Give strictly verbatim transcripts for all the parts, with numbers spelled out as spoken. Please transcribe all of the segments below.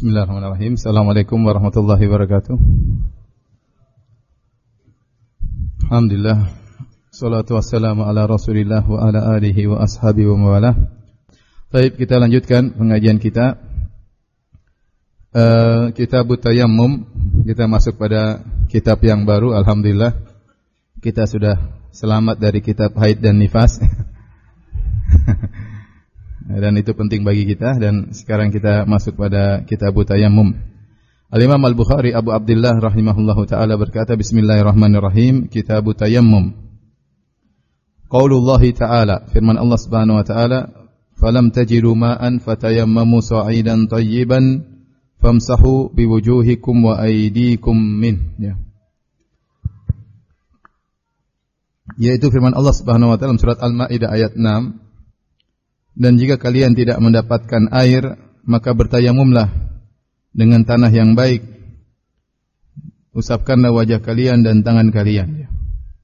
Bismillahirrahmanirrahim. Assalamualaikum warahmatullahi wabarakatuh. Alhamdulillah. Salatu wassalamu ala Rasulillah wa ala alihi wa ashabihi wa mawalah. Baik, kita lanjutkan pengajian kita. Uh, Kitab Tayammum. Kita masuk pada kitab yang baru. Alhamdulillah. Kita sudah selamat dari kitab haid dan nifas. Dan itu penting bagi kita. Dan sekarang kita masuk pada Kitab Tayammum. Al-Imam Al-Bukhari Abu Abdullah rahimahullahu ta'ala berkata, Bismillahirrahmanirrahim, Kitab Tayammum. Qaulullahi ta'ala, firman Allah subhanahu wa ta'ala, Falam tajidu ma'an fatayammamu sa'idan tayyiban famsahu biwujuhikum wa aydikum min. Ya. Yaitu firman Allah subhanahu wa ta'ala surat Al-Ma'idah ayat enam. Dan jika kalian tidak mendapatkan air, maka bertayamumlah dengan tanah yang baik. Usapkanlah wajah kalian dan tangan kalian.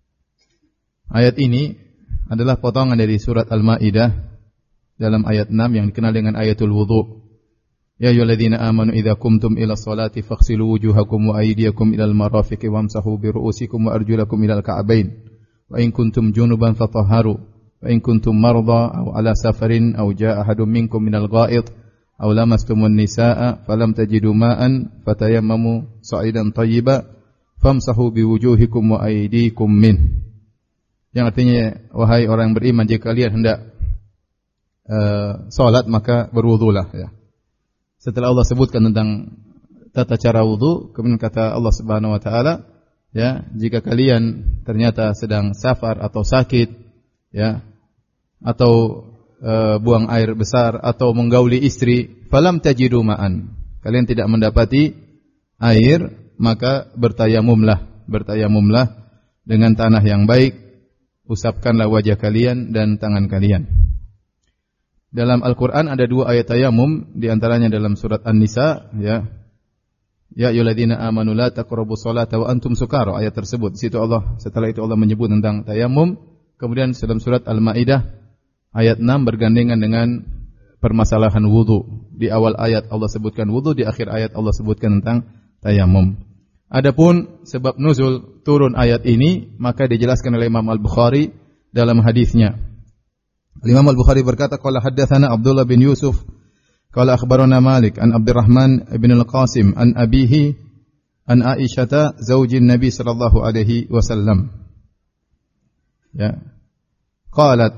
Ayat ini adalah potongan dari surat Al-Ma'idah dalam ayat enam yang dikenal dengan ayatul wudhu. Ya ayyuhalladzina amanu idza qumtum ila sholati faghsilu wujuhakum wa aydiyakum ilal marafiqi wamsahu bi ru'usikum wa arjulakum ilal ka'bain. Wa in kuntum junuban fatahharu. Wa in kuntum marda aw ala safarin aw jaa ahadun minkum minal gha'id aw lamastumun nisaa falam tajidu ma'an fatayammamu sa'idan tayyiba famsahu biwujuhikum wa aydikum min. Yang artinya, wahai orang yang beriman, jika kalian hendak uh, salat maka berwudulah, ya. Setelah Allah sebutkan tentang tata cara wudu, kemudian kata Allah Subhanahu wa taala, ya, jika kalian ternyata sedang safar atau sakit, ya, atau e, buang air besar atau menggauli istri, falam tajidu ma'an, kalian tidak mendapati air, maka bertayamumlah, bertayamumlah dengan tanah yang baik, usapkanlah wajah kalian dan tangan kalian. Dalam Al-Qur'an ada dua ayat tayamum, di antaranya dalam surat An-Nisa, ya. Ya ayyuhalladzina amanu la taqrabus sholata wa antum sukara, ayat tersebut. Di situ Allah, setelah itu Allah menyebut tentang tayamum. Kemudian dalam surat Al-Maidah ayat enam bergandengan dengan permasalahan wudu. Di awal ayat Allah sebutkan wudu, di akhir ayat Allah sebutkan tentang tayamum. Adapun sebab nuzul turun ayat ini, maka dijelaskan oleh Imam Al-Bukhari dalam hadisnya. Imam Al-Bukhari berkata, qala haddatsana Abdullah bin Yusuf qala akhbarana Malik an Abdurrahman bin Al-Qasim an abihi an Aisyah zaujin Nabi sallallahu alaihi wasallam. Ya. Qalat,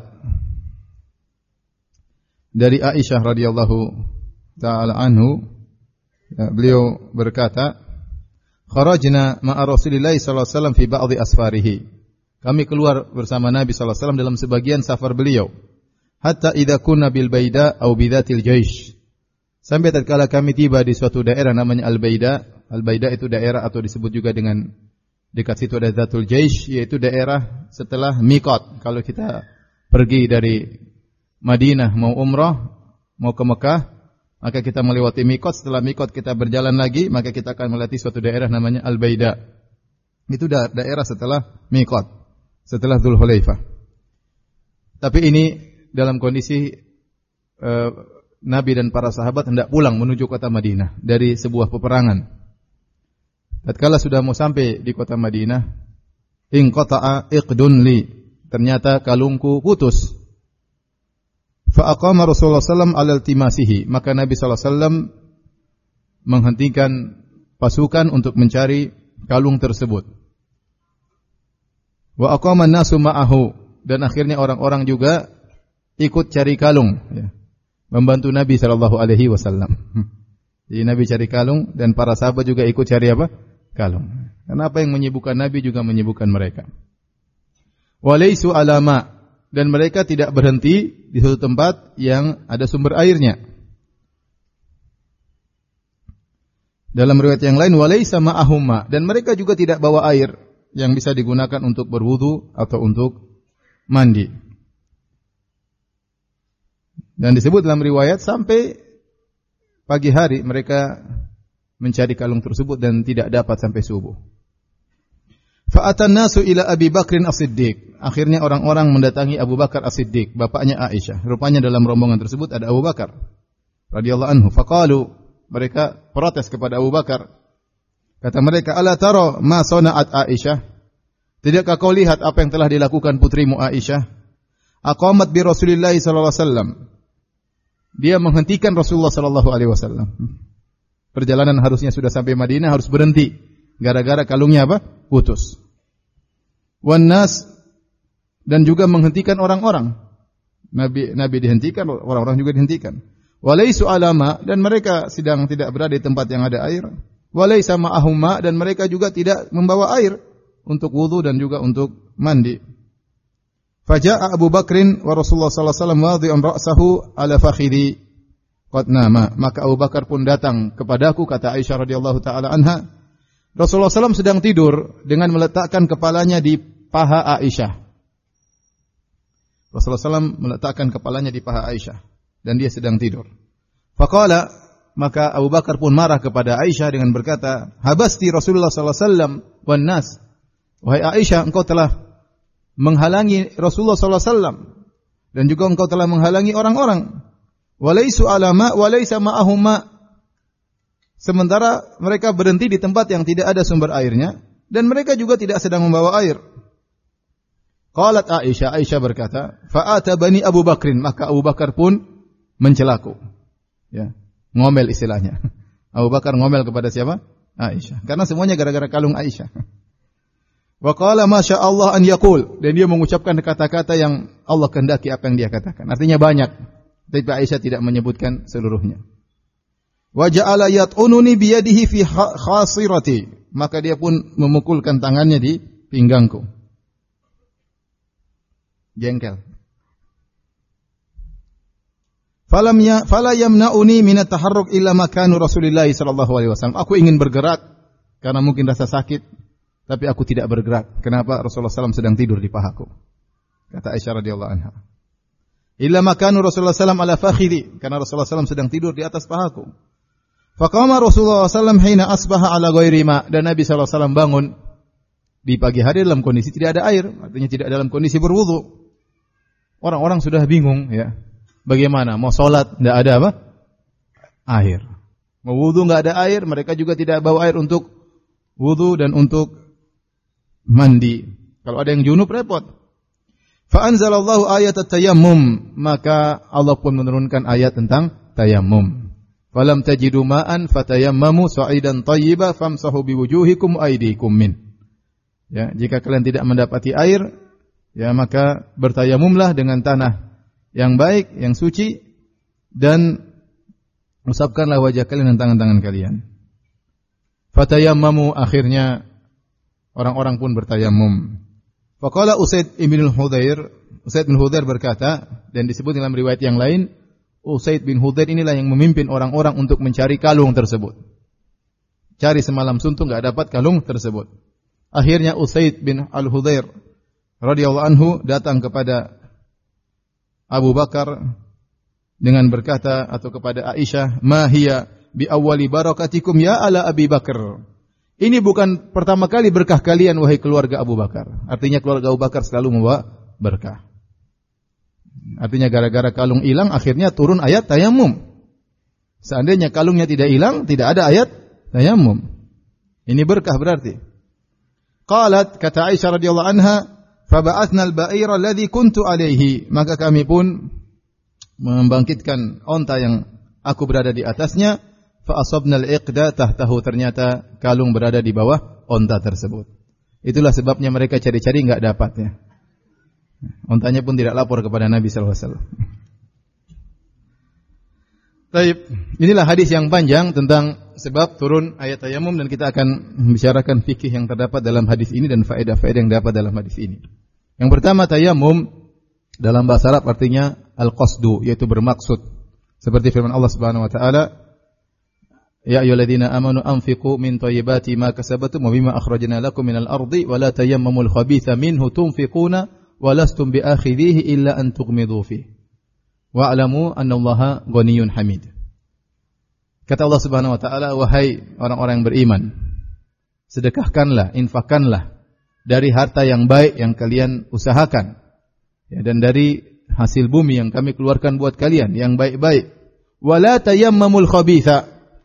dari Aisyah radhiyallahu taala anhu, ya, beliau berkata, kharajna ma'a Rasulillah sallallahu alaihi wasallam fi ba'dhi asfarihi. Kami keluar bersama Nabi sallallahu alaihi wasallam dalam sebagian safar beliau. Hatta idza kunna bil baida aw bidatil jaish. Sampai tatkala kami tiba di suatu daerah namanya Al-Baida. Al-Baida itu daerah atau disebut juga dengan dekat situ ada Zatul Jaish, yaitu daerah setelah Miqat. Kalau kita pergi dari Madinah mau umrah, mau ke Mekah, maka kita melewati Miqat. Setelah Miqat kita berjalan lagi, maka kita akan melewati suatu daerah namanya Al-Baida. Itu da- daerah setelah Miqat, setelah Dzulhulaifah. Tapi ini dalam kondisi uh, Nabi dan para sahabat hendak pulang menuju kota Madinah dari sebuah peperangan. Tatkala sudah mau sampai di kota Madinah, inqata'a iqdun li, ternyata kalungku putus. Fa aqama Rasulullah sallallahu alaihi wasallam 'ala iltimasihi, maka Nabi sallallahu alaihi wasallam menghentikan pasukan untuk mencari kalung tersebut. Wa aqama an-nasu ma'ahu, dan akhirnya orang-orang juga ikut cari kalung, ya, membantu Nabi sallallahu alaihi wasallam. Jadi Nabi cari kalung dan para sahabat juga ikut cari apa? Kalung. Karena apa yang menyibukkan Nabi juga menyibukkan mereka. Walaisu alama, dan mereka tidak berhenti di suatu tempat yang ada sumber airnya. Dalam riwayat yang lain, walaisa ma'ahumma, dan mereka juga tidak bawa air yang bisa digunakan untuk berwudu atau untuk mandi. Dan disebut dalam riwayat sampai pagi hari mereka mencari kalung tersebut dan tidak dapat sampai subuh. Fa'atan nasu ila Abi Bakrin As-Siddiq. Akhirnya orang-orang mendatangi Abu Bakar As-Siddiq, bapaknya Aisyah. Rupanya dalam rombongan tersebut ada Abu Bakar radhiyallahu anhu. Faqalu, mereka protes kepada Abu Bakar. Kata mereka, "Ala tara ma sana'at Aisyah?" Tidakkah kau lihat apa yang telah dilakukan putrimu Aisyah? Aqamat bi Rasulillah sallallahu alaihi wasallam. Dia menghentikan Rasulullah sallallahu alaihi wasallam. Perjalanan harusnya sudah sampai Madinah, harus berhenti gara-gara kalungnya apa? Putus. Wan nas, dan juga menghentikan orang-orang. Nabi Nabi dihentikan, orang-orang juga dihentikan. Walaisu alama, dan mereka sedang tidak berada di tempat yang ada air. Walaisa ma'ahum ma, dan mereka juga tidak membawa air untuk wudu dan juga untuk mandi. Faja'a Abu Bakrin wa Rasulullah sallallahu alaihi wasallam wadhi'an ra'sahu ala fakhidhi qad nama. Maka Abu Bakar pun datang kepadaku, kata Aisyah radhiyallahu taala anha. Rasulullah sallallahu alaihi wasallam sedang tidur dengan meletakkan kepalanya di paha Aisyah. Rasulullah sallallahu alaihi wasallam meletakkan kepalanya di paha Aisyah dan dia sedang tidur. Faqala, maka Abu Bakar pun marah kepada Aisyah dengan berkata, "Habasti Rasulullah sallallahu alaihi wasallam wan nas." Wahai Aisyah, engkau telah menghalangi Rasulullah sallallahu alaihi wasallam dan juga engkau telah menghalangi orang-orang. Walaisu alama walaisa ma'ahum ma. Sementara mereka berhenti di tempat yang tidak ada sumber airnya dan mereka juga tidak sedang membawa air. Qalat Aisyah, Aisyah berkata, "Fa'ata bani Abu Bakrin." Maka Abu Bakar pun mencelaku. Ya, ngomel istilahnya. Abu Bakar ngomel kepada siapa? Aisyah. Karena semuanya gara-gara kalung Aisyah. Wa qala ma syaa Allah an yaqul, dan dia mengucapkan kata-kata yang Allah kehendaki apa yang dia katakan. Artinya banyak, tapi Aisyah tidak menyebutkan seluruhnya. Wa ja'ala yat'ununi bi yadihi fi khasirati, maka dia pun memukulkan tangannya di pinggangku. Jengkel. Falam ya fala yamna'uni min at-taharruk illa makanu Rasulillah sallallahu alaihi wasallam. Aku ingin bergerak karena mungkin rasa sakit, tapi aku tidak bergerak. Kenapa? Rasulullah sallallahu alaihi wasallam sedang tidur di pahaku. Kata Aisyah radhiyallahu anha. Illa makanu Rasulullah sallallahu alaihi wasallam ala fakhidhi, karena Rasulullah sallallahu alaihi wasallam sedang tidur di atas pahaku. Faqama Rasulullah sallallahu alaihi wasallam hina asbaha ala ghairi ma, dan Nabi sallallahu alaihi wasallam bangun di pagi hari dalam kondisi tidak ada air, artinya tidak dalam kondisi berwudu. Orang-orang sudah bingung, ya. Bagaimana? Mau salat tidak ada apa? Air. Mau wudu enggak ada air, mereka juga tidak bawa air untuk wudu dan untuk mandi. Kalau ada yang junub repot. Fa anzalallahu ayat at-tayammum, maka Allah pun menurunkan ayat tentang tayammum. Falam tajidu ma'an fatayammamu sa'idan thayyiban famsahu biwujuhikum aydikum min. Ya, jika kalian tidak mendapati air, ya maka bertayamumlah dengan tanah yang baik, yang suci, dan usapkanlah wajah kalian dan tangan-tangan kalian. Fatayammamu, akhirnya orang-orang pun bertayamum. Faqala Usaid bin Hudzair, Usaid bin Hudzair berkata, dan disebut dalam riwayat yang lain, Usaid bin Hudzair inilah yang memimpin orang-orang untuk mencari kalung tersebut. Cari semalam suntuk enggak dapat kalung tersebut. Akhirnya Usaid bin Al-Hudzair radhiyallahu anhu datang kepada Abu Bakar dengan berkata, atau kepada Aisyah, "Ma hiya bi awwali barakatikum ya ala Abi Bakar." Ini bukan pertama kali berkah kalian wahai keluarga Abu Bakar. Artinya keluarga Abu Bakar selalu membawa berkah. Artinya gara-gara kalung hilang akhirnya turun ayat tayammum. Seandainya kalungnya tidak hilang, tidak ada ayat tayammum. Ini berkah berarti. Qalat, kata Aisyah radhiyallahu anha, "Faba'athna al-ba'ira alladhi kuntu alaihi." Maka kami pun membangkitkan onta yang aku berada di atasnya. Fa asabna al-iqda tahtahu, ternyata kalung berada di bawah onta tersebut. Itulah sebabnya mereka cari-cari enggak dapat, ya. Ontanya pun tidak lapor kepada Nabi sallallahu alaihi wasallam. Baik, inilah hadis yang panjang tentang sebab turun ayat tayammum, dan kita akan membicarakan fikih yang terdapat dalam hadis ini dan faedah-faedah yang dapat dalam hadis ini. Yang pertama, tayammum dalam bahasa Arab artinya al-qasdu, yaitu bermaksud. Seperti firman Allah Subhanahu wa taala, "Ya ayyuhalladzina amanu anfiqu min thayyibati ma kasabatum wa mimma akhrajna lakum minal ardi wa la tayammamul khabitha minhu tunfiquna wa lastum biakhidhihi illa an tughmidu fihi. Wa'lamu annallaha ghaniyyun hamid." Kata Allah Subhanahu wa taala, "Wahai orang-orang yang beriman, sedekahkanlah, infakkanlah dari harta yang baik yang kalian usahakan, ya, dan dari hasil bumi yang kami keluarkan buat kalian yang baik-baik. Wala tayammamul khabitha,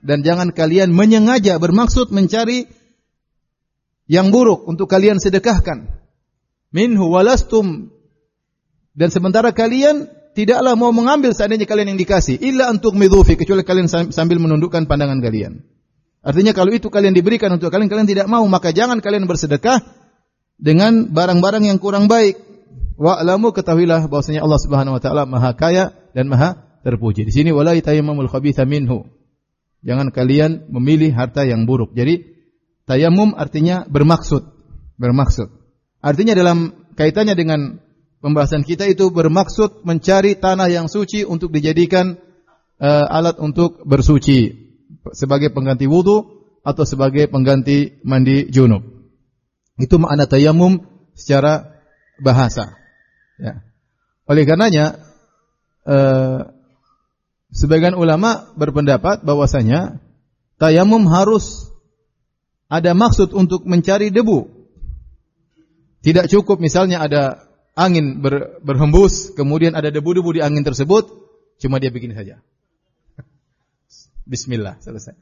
dan jangan kalian menyengaja bermaksud mencari yang buruk untuk kalian sedekahkan. Minhu walastum, dan sementara kalian tidaklah mau mengambil seandainya kalian yang dikasih, illa untuk midhufi, kecuali kalian sambil menundukkan pandangan kalian. Artinya kalau itu kalian diberikan untuk kalian, kalian tidak mau, maka jangan kalian bersedekah dengan barang-barang yang kurang baik. Wa'lamu, ketahuilah bahwasanya Allah Subhanahu wa taala Maha Kaya dan Maha terpuji. Di sini wala tayammumul khabitha minhu. Jangan kalian memilih harta yang buruk. Jadi tayammum artinya bermaksud, bermaksud. Artinya dalam kaitannya dengan pembahasan kita itu bermaksud mencari tanah yang suci untuk dijadikan uh, alat untuk bersuci sebagai pengganti wudu atau sebagai pengganti mandi junub. Itu makna tayammum secara bahasa. Ya. Oleh karenanya uh, sebagian ulama berpendapat bahwasanya tayamum harus ada maksud untuk mencari debu. Tidak cukup misalnya ada angin ber, berhembus, kemudian ada debu-debu di angin tersebut, cuma dia bikin saja. Bismillah, selesai.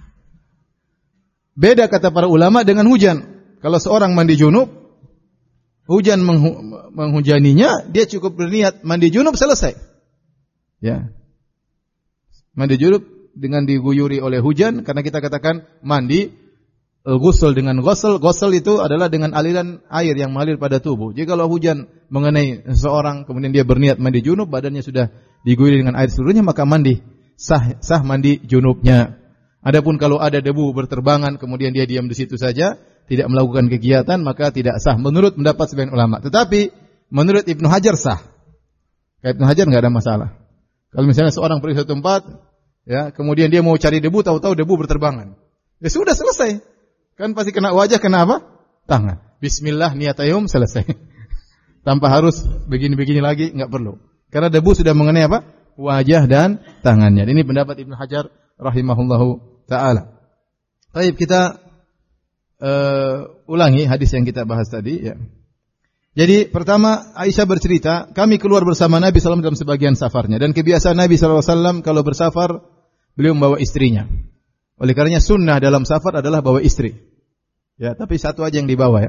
Beda kata para ulama dengan hujan. Kalau seorang mandi junub, hujan menghu, menghujaninya, dia cukup berniat mandi junub, selesai. Ya. Mandi junub dengan diguyuri oleh hujan, karena kita katakan mandi ghusl dengan ghusl, ghusl itu adalah dengan aliran air yang mengalir pada tubuh. Jika kalau hujan mengenai seseorang, kemudian dia berniat mandi junub, badannya sudah diguyuri dengan air seluruhnya, maka mandi sah sah mandi junubnya. Adapun kalau ada debu berterbangan, kemudian dia diam di situ saja, tidak melakukan kegiatan, maka tidak sah menurut pendapat sebagian ulama. Tetapi menurut Ibnu Hajar sah. Ibnu Hajar enggak ada masalah. Kalau misalnya seorang pergi ke tempat, ya, kemudian dia mau cari debu, tahu-tahu debu berterbangan. Ya sudah, selesai. Kan pasti kena wajah, kena apa? Tangan. Bismillah, niat tayammum, selesai. Tanpa harus begini-begini lagi, enggak perlu. Karena debu sudah mengenai apa? Wajah dan tangannya. Ini pendapat Ibnu Hajar rahimahullahu taala. Baik, kita uh, ulangi hadis yang kita bahas tadi, ya. Jadi pertama Aisyah bercerita, kami keluar bersama Nabi sallallahu alaihi wasallam dalam sebagian safarnya, dan kebiasaan Nabi sallallahu alaihi wasallam kalau bersafar beliau membawa istrinya. Oleh karenanya sunnah dalam safar adalah bawa istri. Ya, tapi satu aja yang dibawa, ya.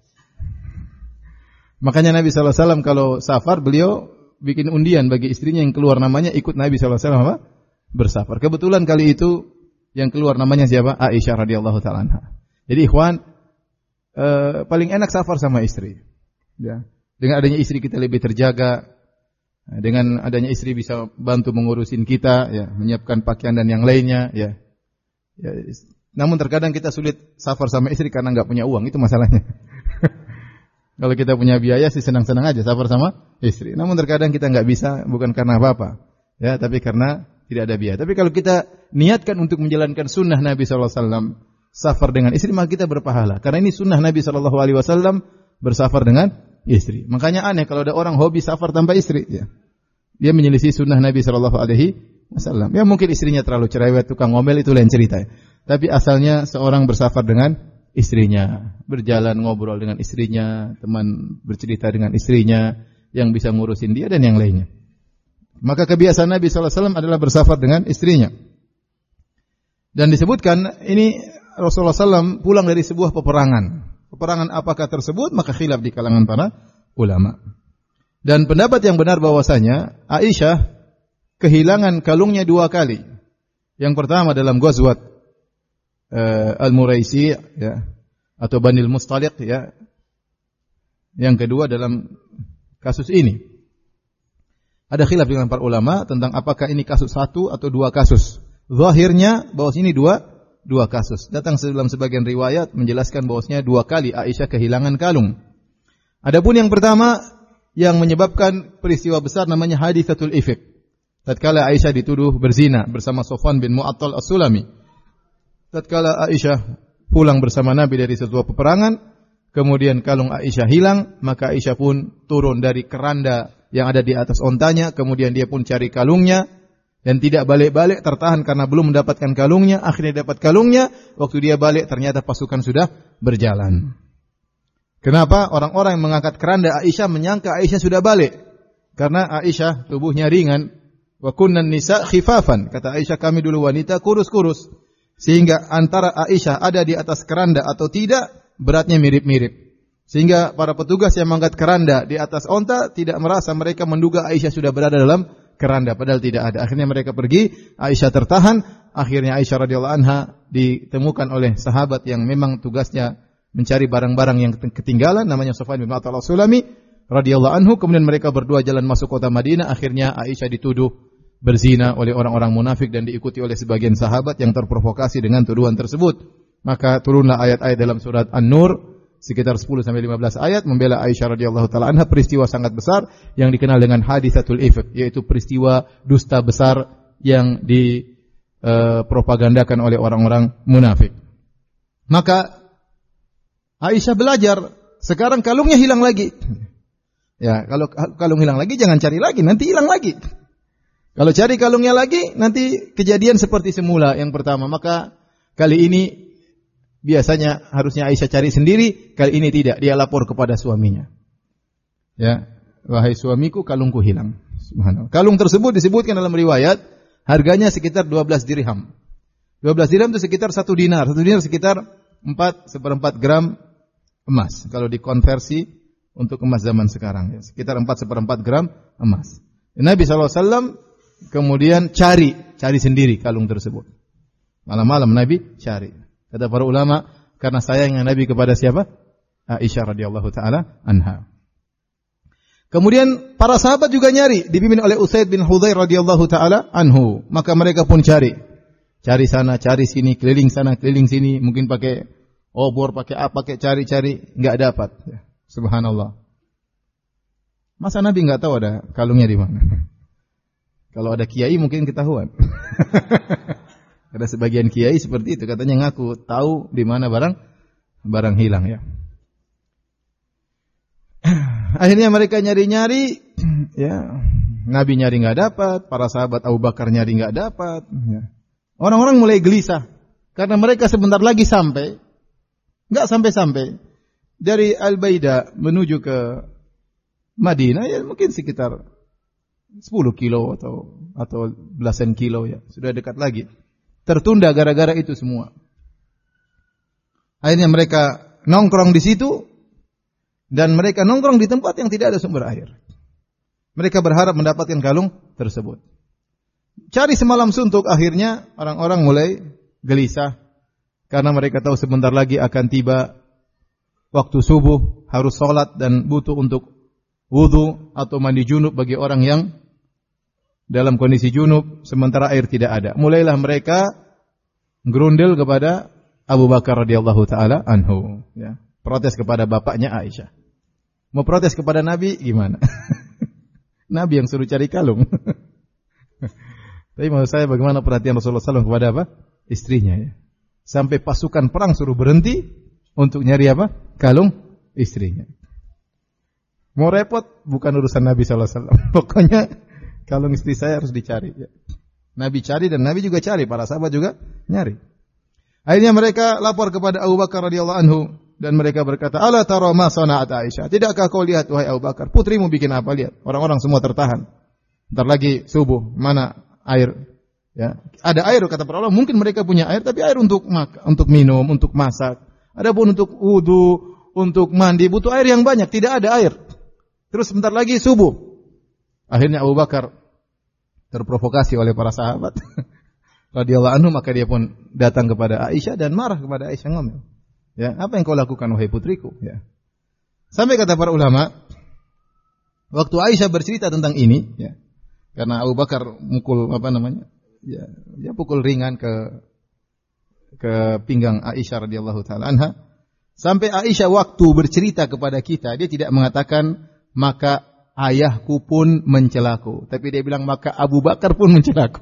Makanya Nabi sallallahu alaihi wasallam kalau safar beliau bikin undian bagi istrinya yang keluar namanya ikut Nabi sallallahu alaihi wasallam apa? Bersafar. Kebetulan kali itu yang keluar namanya siapa? Aisyah radhiyallahu taala anha. Jadi ikhwan, eh, paling enak safar sama istri. Ya. Dengan adanya istri kita lebih terjaga. Dengan adanya istri bisa bantu mengurusin kita, ya, menyiapkan pakaian dan yang lainnya, ya. Ya. Namun terkadang kita sulit safar sama istri karena enggak punya uang, itu masalahnya. Kalau kita punya biaya sih senang-senang aja safar sama istri. Namun terkadang kita enggak bisa bukan karena apa-apa, ya, tapi karena tidak ada biaya. Tapi kalau kita niatkan untuk menjalankan sunnah Nabi sallallahu alaihi wasallam safar dengan istri, maka kita berpahala. Karena ini sunnah Nabi sallallahu alaihi wasallam bersafar dengan istri. Makanya aneh kalau ada orang hobi safar tanpa istri, ya. Dia menyelisih sunnah Nabi sallallahu alaihi wasallam. Ya mungkin istrinya terlalu cerewet, tukang ngomel, itu lain cerita, ya. Tapi asalnya seorang bersafar dengan istrinya, berjalan ngobrol dengan istrinya, teman bercerita dengan istrinya, yang bisa ngurusin dia dan yang lainnya. Maka kebiasaan Nabi sallallahu alaihi wasallam adalah bersafar dengan istrinya. Dan disebutkan ini Rasulullah sallallahu alaihi wasallam pulang dari sebuah peperangan. Peperangan apakah tersebut? Maka khilaf di kalangan para ulama. Dan pendapat yang benar bahwasanya Aisyah kehilangan kalungnya dua kali. Yang pertama dalam Ghazwat uh, Al-Muraisi, ya, atau Banil Mustaliq, ya. Yang kedua dalam kasus ini. Ada khilaf dengan para ulama tentang apakah ini kasus satu atau dua kasus. Zahirnya bahwa ini dua dua kasus. Datang dalam sebagian riwayat menjelaskan bahwasanya dua kali Aisyah kehilangan kalung. Adapun yang pertama yang menyebabkan peristiwa besar namanya haditsatul ifk. Tatkala Aisyah dituduh berzina bersama Sofwan bin Mu'attal As-Sulami. Tatkala Aisyah pulang bersama Nabi dari sebuah peperangan, kemudian kalung Aisyah hilang, maka Aisyah pun turun dari keranda yang ada di atas ontanya, kemudian dia pun cari kalungnya, dan tidak balik-balik, tertahan karena belum mendapatkan kalungnya. Akhirnya dapat kalungnya, waktu dia balik ternyata pasukan sudah berjalan. Kenapa? Orang-orang yang mengangkat keranda Aisyah menyangka Aisyah sudah balik, karena Aisyah tubuhnya ringan. Wa kunnan nisa khifafan, kata Aisyah, kami dulu wanita kurus-kurus. Sehingga antara Aisyah ada di atas keranda atau tidak, beratnya mirip-mirip. Sehingga para petugas yang mengangkat keranda di atas onta tidak merasa, mereka menduga Aisyah sudah berada dalam keranda, padahal tidak ada. Akhirnya mereka pergi, Aisyah tertahan. Akhirnya Aisyah radhiyallahu anha ditemukan oleh sahabat yang memang tugasnya mencari barang-barang yang ketinggalan, namanya Sufyan bin Mu'attal As-Sulami radhiyallahu anhu. Kemudian mereka berdua jalan masuk kota Madinah. Akhirnya Aisyah dituduh berzina oleh orang-orang munafik dan diikuti oleh sebagian sahabat yang terprovokasi dengan tuduhan tersebut. Maka turunlah ayat-ayat dalam surat An-Nur sekitar sepuluh sampai lima belas ayat membela Aisyah radhiyallahu taala anha, peristiwa sangat besar yang dikenal dengan hadisatul ifk, yaitu peristiwa dusta besar yang dipropagandakan uh, oleh orang-orang munafik. Maka Aisyah belajar, sekarang kalungnya hilang lagi. Ya, kalau kalung hilang lagi jangan cari lagi, nanti hilang lagi. Kalau cari kalungnya lagi, nanti kejadian seperti semula yang pertama. Maka kali ini biasanya harusnya Aisyah cari sendiri, kali ini tidak, dia lapor kepada suaminya. Ya, wahai suamiku, kalungku hilang. Subhanallah. Kalung tersebut disebutkan dalam riwayat harganya sekitar dua belas dirham. dua belas dirham itu sekitar satu dinar. satu dinar sekitar empat seperempat gram emas. Kalau dikonversi untuk emas zaman sekarang, ya, sekitar empat seperempat gram emas. Nabi shallallahu alaihi wasallam kemudian cari, cari sendiri kalung tersebut. Malam-malam Nabi cari. Kata para ulama, karena sayangnya Nabi kepada siapa? Aisyah radhiyallahu taala anha. Kemudian para sahabat juga nyari, dipimpin oleh Usaid bin Hudzair radhiyallahu taala anhu. Maka mereka pun cari. Cari sana, cari sini, keliling sana, keliling sini, mungkin pakai obor, pakai apa, pakai cari-cari, enggak dapat. Subhanallah. Masa Nabi enggak tahu ada kalungnya di mana? Kalau ada kiai mungkin ketahuan. Ada sebagian kiai seperti itu, katanya ngaku tahu di mana barang barang hilang, ya. Akhirnya mereka nyari-nyari, ya. Nabi nyari enggak dapat, para sahabat Abu Bakar nyari enggak dapat, ya. Orang-orang mulai gelisah karena mereka sebentar lagi sampai, enggak sampai-sampai. Dari Al-Baida menuju ke Madinah ya mungkin sekitar sepuluh kilo atau atau belasan kilo, ya, sudah dekat lagi. Tertunda gara-gara itu semua. Akhirnya mereka nongkrong di situ dan mereka nongkrong di tempat yang tidak ada sumber air. Mereka berharap mendapatkan kalung tersebut. Cari semalam suntuk, akhirnya orang-orang mulai gelisah karena mereka tahu sebentar lagi akan tiba waktu subuh, harus sholat dan butuh untuk wudu atau mandi junub bagi orang yang dalam kondisi junub sementara air tidak ada. Mulailah mereka gerundel kepada Abu Bakar radhiyallahu taala anhu, ya. Protes kepada bapaknya Aisyah. Mau protes kepada Nabi gimana? Nabi yang suruh cari kalung. Tapi maksud saya bagaimana perhatian Rasulullah sallallahu alaihi wasallam kepada apa? Istrinya, ya. Sampai pasukan perang suruh berhenti untuk nyari apa? Kalung istrinya. Mau repot bukan urusan Nabi sallallahu alaihi wasallam. Pokoknya kalung istri saya harus dicari, ya. Nabi cari dan Nabi juga cari, para sahabat juga nyari. Akhirnya mereka lapor kepada Abu Bakar radhiyallahu anhu dan mereka berkata, "Ala tara ma sana'at Aisyah?" Tidakkah kau lihat wahai Abu Bakar, putrimu bikin apa? Lihat, orang-orang semua tertahan. Entar lagi subuh, mana air? Ya, ada air kata para ulama, mungkin mereka punya air tapi air untuk mak- untuk minum, untuk masak. Adapun untuk wudu, untuk mandi butuh air yang banyak, tidak ada air. Terus sebentar lagi subuh. Akhirnya Abu Bakar terprovokasi oleh para sahabat radhiyallahu anhu, maka dia pun datang kepada Aisyah dan marah kepada Aisyah, ngomel. Ya, apa yang kau lakukan wahai putriku, ya. Sampai kata para ulama, waktu Aisyah bercerita tentang ini, ya. Karena Abu Bakar mukul apa namanya? Ya, dia pukul ringan ke ke pinggang Aisyah radhiyallahu taala anha. Sampai Aisyah waktu bercerita kepada kita, dia tidak mengatakan maka ayahku pun mencelaku, tapi dia bilang maka Abu Bakar pun mencelaku.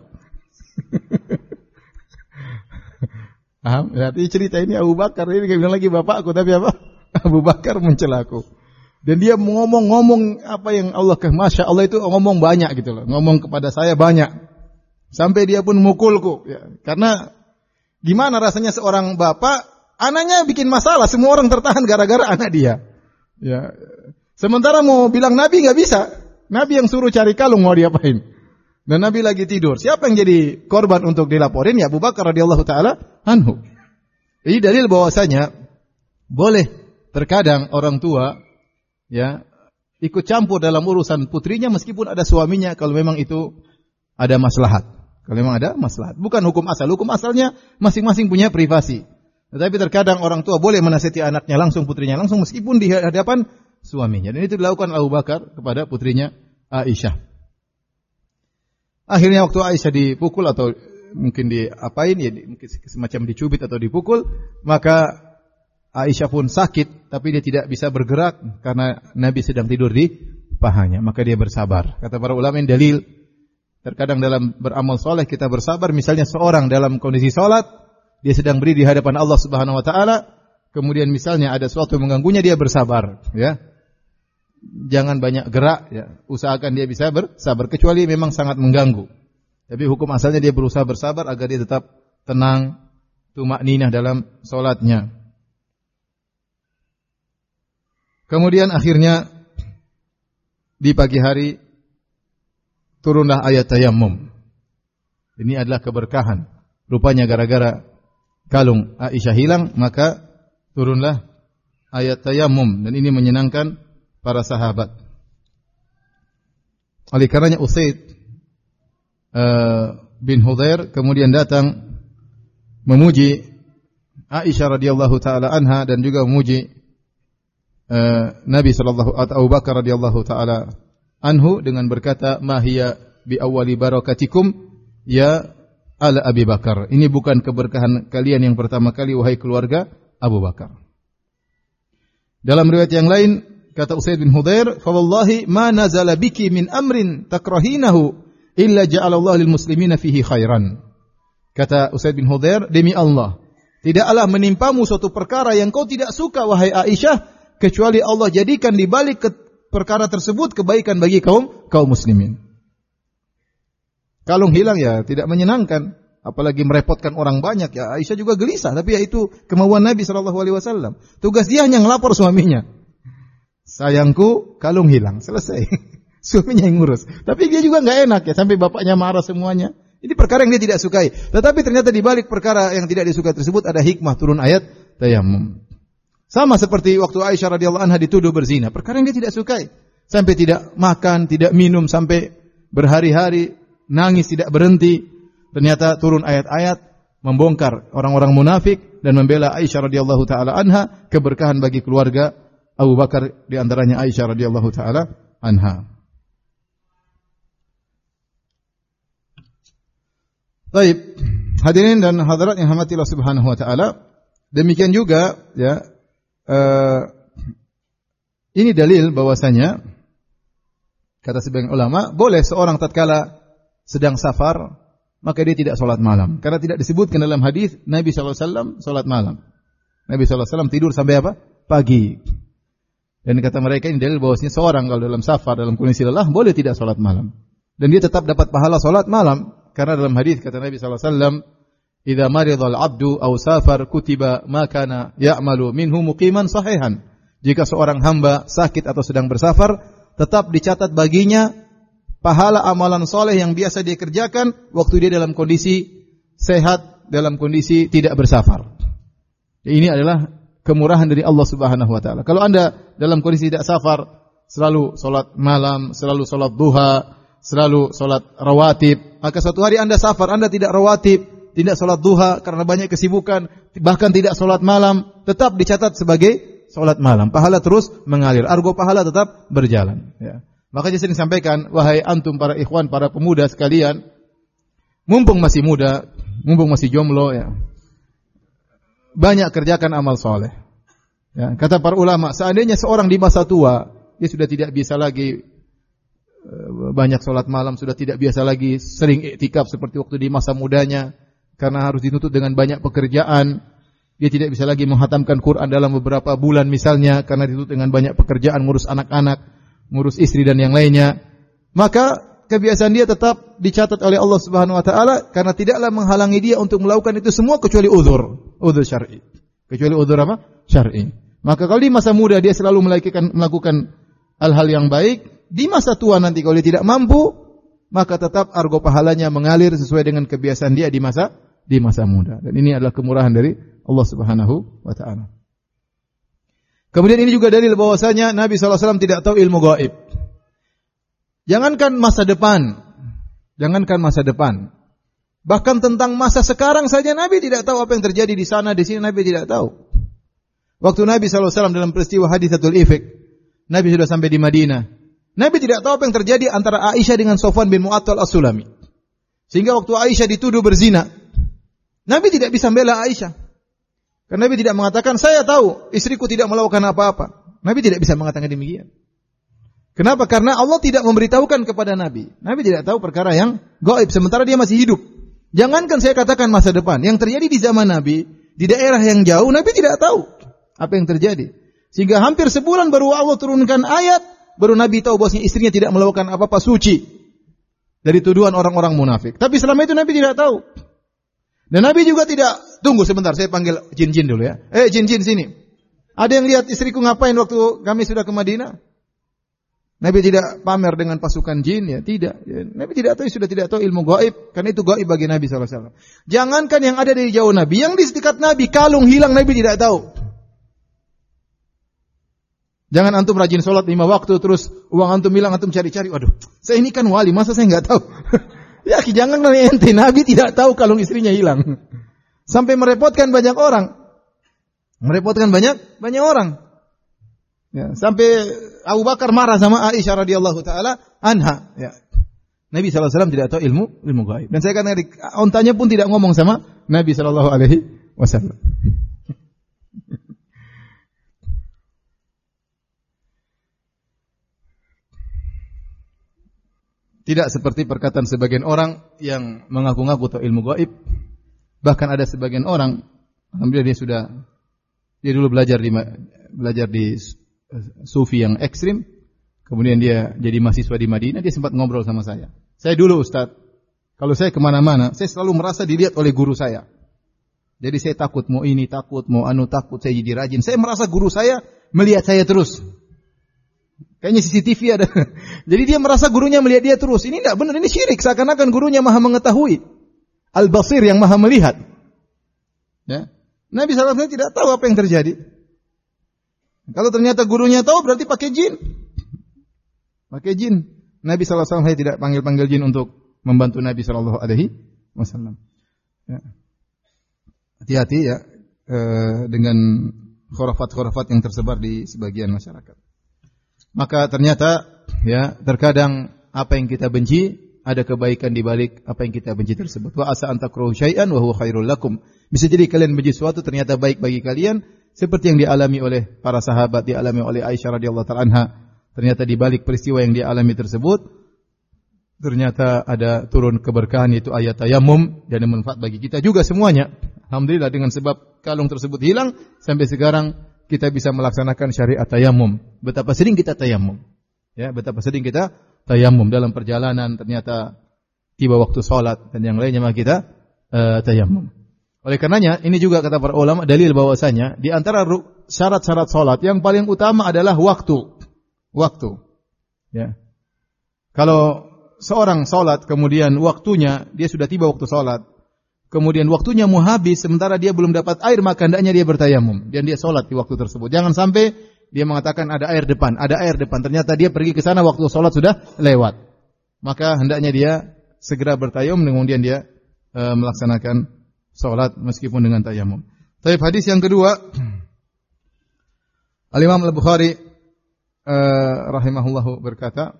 Paham? Berarti cerita ini Abu Bakar, ini dia bilang lagi bapakku tapi apa? Abu Bakar mencelaku. Dan dia ngomong-ngomong apa yang Allah ke Masya Allah itu ngomong banyak gitu loh. Ngomong kepada saya banyak. Sampai dia pun mukulku, ya. Karena gimana rasanya seorang bapak, anaknya bikin masalah, semua orang tertahan gara-gara anak dia. Ya. Sementara mau bilang Nabi nggak bisa. Nabi yang suruh cari kalung mau diapain? Dan Nabi lagi tidur. Siapa yang jadi korban untuk dilaporin? Ya Abu Bakar radhiyallahu taala anhu. Ini dalil bahwasanya boleh terkadang orang tua ya ikut campur dalam urusan putrinya meskipun ada suaminya kalau memang itu ada maslahat. Kalau memang ada maslahat. Bukan hukum asal. Hukum asalnya masing-masing punya privasi. Tetapi terkadang orang tua boleh menasihati anaknya langsung, putrinya langsung meskipun di hadapan suaminya. Dan itu dilakukan Abu Bakar kepada putrinya Aisyah. Akhirnya waktu Aisyah dipukul atau mungkin diapain ya, mungkin semacam dicubit atau dipukul, maka Aisyah pun sakit, tapi dia tidak bisa bergerak karena Nabi sedang tidur di pahanya. Maka dia bersabar. Kata para ulama yang dalil, terkadang dalam beramal soleh kita bersabar. Misalnya seorang dalam kondisi sholat, dia sedang berdiri di hadapan Allah Subhanahu Wa Taala, kemudian misalnya ada sesuatu yang mengganggunya, dia bersabar. Ya, jangan banyak gerak. Ya, usahakan dia bisa bersabar, kecuali memang sangat mengganggu. Tapi hukum asalnya dia berusaha bersabar agar dia tetap tenang, tumakninah dalam sholatnya. Kemudian akhirnya di pagi hari turunlah ayat tayammum. Ini adalah keberkahan. Rupanya gara-gara kalung Aisyah hilang, maka turunlah ayat tayammum. Dan ini menyenangkan para sahabat. Oleh karenanya Usaid uh, bin Hudzair kemudian datang memuji Aisyah radhiyallahu taala anha dan juga memuji uh, Nabi sallallahu alaihi wasallam Abu Bakar radhiyallahu taala anhu dengan berkata, "Ma hiya bi awwali barakatikum ya ala Abi Bakar." Ini bukan keberkahan kalian yang pertama kali wahai keluarga Abu Bakar. Dalam riwayat yang lain kata Usaid bin Hudzair, "Fa wallahi ma nazala biki min amrin takrahinahu illa ja'alallahu lil muslimina fihi khairan." Kata Usaid bin Hudzair, "Demi Allah, tidaklah menimpamu suatu perkara yang kau tidak suka wahai Aisyah, kecuali Allah jadikan di balik perkara tersebut kebaikan bagi kaum kaum muslimin." Kalung hilang ya tidak menyenangkan, apalagi merepotkan orang banyak ya. Aisyah juga gelisah, tapi ya itu kemauan Nabi sallallahu alaihi wasallam. Tugas dia hanya ngelapor suaminya. Sayangku, kalung hilang, selesai. Suaminya yang ngurus. Tapi dia juga enggak enak ya, sampai bapaknya marah semuanya. Ini perkara yang dia tidak sukai. Tetapi ternyata di balik perkara yang tidak disukai tersebut ada hikmah turun ayat tayammum. Sama seperti waktu Aisyah radhiyallahu anha dituduh berzina, perkara yang dia tidak sukai. Sampai tidak makan, tidak minum sampai berhari-hari, nangis tidak berhenti. Ternyata turun ayat-ayat membongkar orang-orang munafik dan membela Aisyah radhiyallahu taala anha, keberkahan bagi keluarga Abu Bakar, di antaranya Aisyah radhiyallahu taala anha. Baik, hadirin dan hadirat yang dirahmati Allah Subhanahu wa taala, demikian juga ya uh, ini dalil bahwasanya kata sebagian ulama, boleh seorang tatkala sedang safar maka dia tidak salat malam, karena tidak disebutkan dalam hadis Nabi sallallahu alaihi wasallam salat malam. Nabi sallallahu alaihi wasallam tidur sampai apa? Pagi. Dan kata mereka ini dalil bahwasanya seorang kalau dalam safar, dalam kondisi lelah, boleh tidak salat malam. Dan dia tetap dapat pahala salat malam. Karena dalam hadis kata Nabi sallallahu alaihi wasallam, "Idza marida al-'abdu aw safar kutiba ma kana ya'malu minhu muqiman sahihan." Jika seorang hamba sakit atau sedang bersafar, tetap dicatat baginya pahala amalan soleh yang biasa dia kerjakan waktu dia dalam kondisi sehat, dalam kondisi tidak bersafar. Ini adalah kemurahan dari Allah Subhanahu wa taala. Kalau Anda dalam kondisi tidak safar, selalu salat malam, selalu salat duha, selalu salat rawatib, maka suatu hari Anda safar, Anda tidak rawatib, tidak salat duha karena banyak kesibukan, bahkan tidak salat malam, tetap dicatat sebagai salat malam. Pahala terus mengalir, argo pahala tetap berjalan, ya. Makanya sering sampaikan, wahai antum para ikhwan, para pemuda sekalian, mumpung masih muda, mumpung masih jomblo ya, banyak kerjakan amal soleh. Ya, kata para ulama, seandainya seorang di masa tua, dia sudah tidak bisa lagi banyak sholat malam, sudah tidak biasa lagi sering iktikaf seperti waktu di masa mudanya, karena harus dituntut dengan banyak pekerjaan. Dia tidak bisa lagi menghatamkan Quran dalam beberapa bulan misalnya, karena dituntut dengan banyak pekerjaan, ngurus anak-anak, ngurus istri dan yang lainnya. Maka kebiasaan dia tetap dicatat oleh Allah Subhanahu wa taala, karena tidaklah menghalangi dia untuk melakukan itu semua kecuali uzur, uzur syar'i. Kecuali uzur apa? Syar'i. Maka kalau di masa muda dia selalu melakukan melakukan hal-hal yang baik, di masa tua nanti kalau dia tidak mampu, maka tetap argo pahalanya mengalir sesuai dengan kebiasaan dia di masa di masa muda. Dan ini adalah kemurahan dari Allah Subhanahu wa taala. Kemudian ini juga dalil bahwasanya Nabi sallallahu alaihi wasallam tidak tahu ilmu gaib. Jangankan masa depan, jangankan masa depan. Bahkan tentang masa sekarang saja Nabi tidak tahu apa yang terjadi di sana, di sini Nabi tidak tahu. Waktu Nabi sallallahu alaihi wasallam dalam peristiwa Hadithatul Ifk, Nabi sudah sampai di Madinah. Nabi tidak tahu apa yang terjadi antara Aisyah dengan Sofwan bin Mu'attal As-Sulami. Sehingga waktu Aisyah dituduh berzina, Nabi tidak bisa membela Aisyah. Karena Nabi tidak mengatakan, saya tahu istriku tidak melakukan apa-apa. Nabi tidak bisa mengatakan demikian. Kenapa? Karena Allah tidak memberitahukan kepada Nabi. Nabi tidak tahu perkara yang gaib sementara dia masih hidup. Jangankan saya katakan masa depan, yang terjadi di zaman Nabi, di daerah yang jauh, Nabi tidak tahu apa yang terjadi. Sehingga hampir sebulan baru Allah turunkan ayat, baru Nabi tahu bahwasanya istrinya tidak melakukan apa-apa suci dari tuduhan orang-orang munafik. Tapi selama itu Nabi tidak tahu. Dan Nabi juga tidak, tunggu sebentar, saya panggil jin-jin dulu ya. Eh jin-jin sini. Ada yang lihat istriku ngapain waktu kami sudah ke Madinah? Nabi tidak pamer dengan pasukan jin ya, tidak. Nabi tidak tahu, sudah tidak tahu ilmu gaib, karena itu gaib bagi Nabi sallallahu alaihi wasallam. Jangankan yang ada dari jauh Nabi, yang di dekat Nabi, kalung hilang Nabi tidak tahu. Jangan antum rajin sholat lima waktu, terus uang antum hilang, antum cari-cari. Waduh, saya ini kan wali, masa saya nggak tahu? Ya, jangan ente, Nabi tidak tahu kalung istrinya hilang. Sampai merepotkan banyak orang. Merepotkan banyak banyak orang. Ya, sampai Abu Bakar marah sama Aisyah radhiyallahu taala anha. Ya. Nabi sallallahu alaihi wasallam tidak tahu ilmu ilmu gaib. Dan saya katakan ontanya pun tidak ngomong sama Nabi sallallahu alaihi wasallam. Tidak seperti perkataan sebagian orang yang mengaku-ngaku tahu ilmu gaib. Bahkan ada sebagian orang, alhamdulillah dia sudah, dia dulu belajar di belajar di sufi yang ekstrim, kemudian dia jadi mahasiswa di Madinah, dia sempat ngobrol sama saya. Saya dulu Ustaz, kalau saya kemana-mana, saya selalu merasa dilihat oleh guru saya. Jadi saya takut, mau ini takut, mau anu takut, saya jadi rajin. Saya merasa guru saya melihat saya terus. Kayaknya C C T V ada. Jadi dia merasa gurunya melihat dia terus. Ini tidak benar, ini syirik. Seakan-akan gurunya maha mengetahui. Al-Basir yang maha melihat. Ya. Nabi sallallahu alaihi wasallam tidak tahu apa yang terjadi. Kalau ternyata gurunya tahu, berarti pakai jin. Pakai jin. Nabi sallallahu alaihi wasallam tidak panggil-panggil jin untuk membantu Nabi sallallahu alaihi wasallam. Ya. Hati-hati ya eh, dengan khurafat-khurafat yang tersebar di sebagian masyarakat. Maka ternyata ya terkadang apa yang kita benci ada kebaikan di balik apa yang kita benci tersebut. Wa asa an takrahu syai'an wa huwa khairul lakum. Bisa jadi kalian benci sesuatu ternyata baik bagi kalian, seperti yang dialami oleh para sahabat, dialami oleh Aisyah radhiyallahu ta'ala anha. Ternyata di balik peristiwa yang dialami tersebut ternyata ada turun keberkahan, yaitu ayat tayammum, dan manfaat bagi kita juga semuanya. Alhamdulillah dengan sebab kalung tersebut hilang sampai sekarang kita bisa melaksanakan syariat tayammum. Betapa sering kita tayammum. Ya, betapa sering kita tayammum dalam perjalanan, ternyata tiba waktu salat dan yang lainnya maka kita uh, tayammum. Oleh karenanya ini juga kata para ulama dalil bahwasanya di antara syarat-syarat salat yang paling utama adalah waktu. Waktu. Ya. Kalau seorang salat kemudian waktunya dia sudah tiba waktu salat, kemudian waktunya mau habis sementara dia belum dapat air, maka hendaknya dia bertayamum dan dia salat di waktu tersebut. Jangan sampai dia mengatakan ada air depan, ada air depan, ternyata dia pergi ke sana waktu salat sudah lewat. Maka hendaknya dia segera bertayamum kemudian dia e, melaksanakan salat meskipun dengan tayamum. Tapi hadis yang kedua, Al-Imam Al-Bukhari e, rahimahullahu berkata,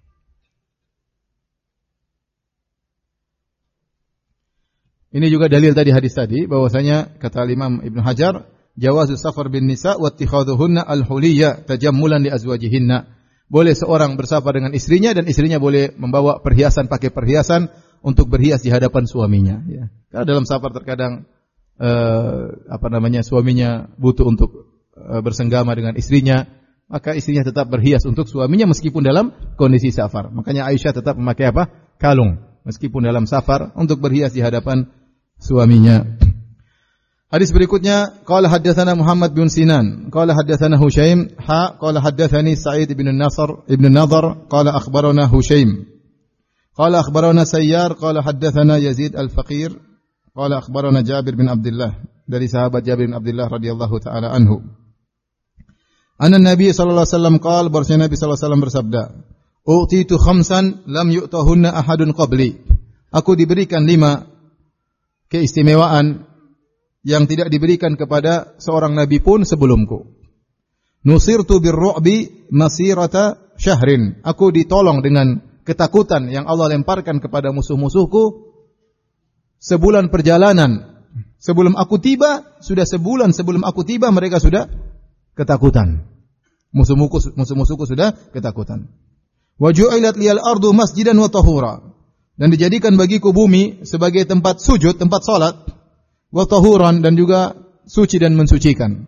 ini juga dalil tadi hadis tadi bahwasanya kata Imam Ibnu Hajar, jawazu safar bin nisa wa ittikhadhuhunna al-huliyya tajammulan li azwajihinna. Boleh seorang bersafar dengan istrinya dan istrinya boleh membawa perhiasan, pakai perhiasan untuk berhias di hadapan suaminya, ya. Karena dalam safar terkadang eh, apa namanya suaminya butuh untuk eh, bersenggama dengan istrinya, maka istrinya tetap berhias untuk suaminya meskipun dalam kondisi safar. Makanya Aisyah tetap memakai apa? Kalung meskipun dalam safar untuk berhias di hadapan suaminya. Hadis berikutnya, qala haddatsana Muhammad bin Sinan, qala haddatsana Hushaim, ha qala haddatsani Sa'id bin Nasr ibn Nadhr, qala akhbarana Hushaim, Qala akhbarana Sayyar qala haddatsana Yazid al-Faqir qala akhbarana Jabir bin Abdullah dari sahabat Jabir bin Abdullah radhiyallahu taala anhu. Anna Nabi sallallahu alaihi wasallam qala bahwasanya Nabi sallallahu alaihi wasallam bersabda, "Utitu khamsan lam yu'tahunna ahadun qabli." Aku diberikan lima keistimewaan yang tidak diberikan kepada seorang nabi pun sebelumku. Nusirtu birru'bi masirata syahrin. Aku ditolong dengan ketakutan yang Allah lemparkan kepada musuh-musuhku sebulan perjalanan. Sebelum aku tiba, sudah sebulan sebelum aku tiba mereka sudah ketakutan. Musuh-musuhku musuh-musuhku sudah ketakutan. Wa ju'ilat liyal ardu masjidan wa tahura. Dan dijadikan bagiku bumi sebagai tempat sujud, tempat salat, wa tahuran dan juga suci dan mensucikan.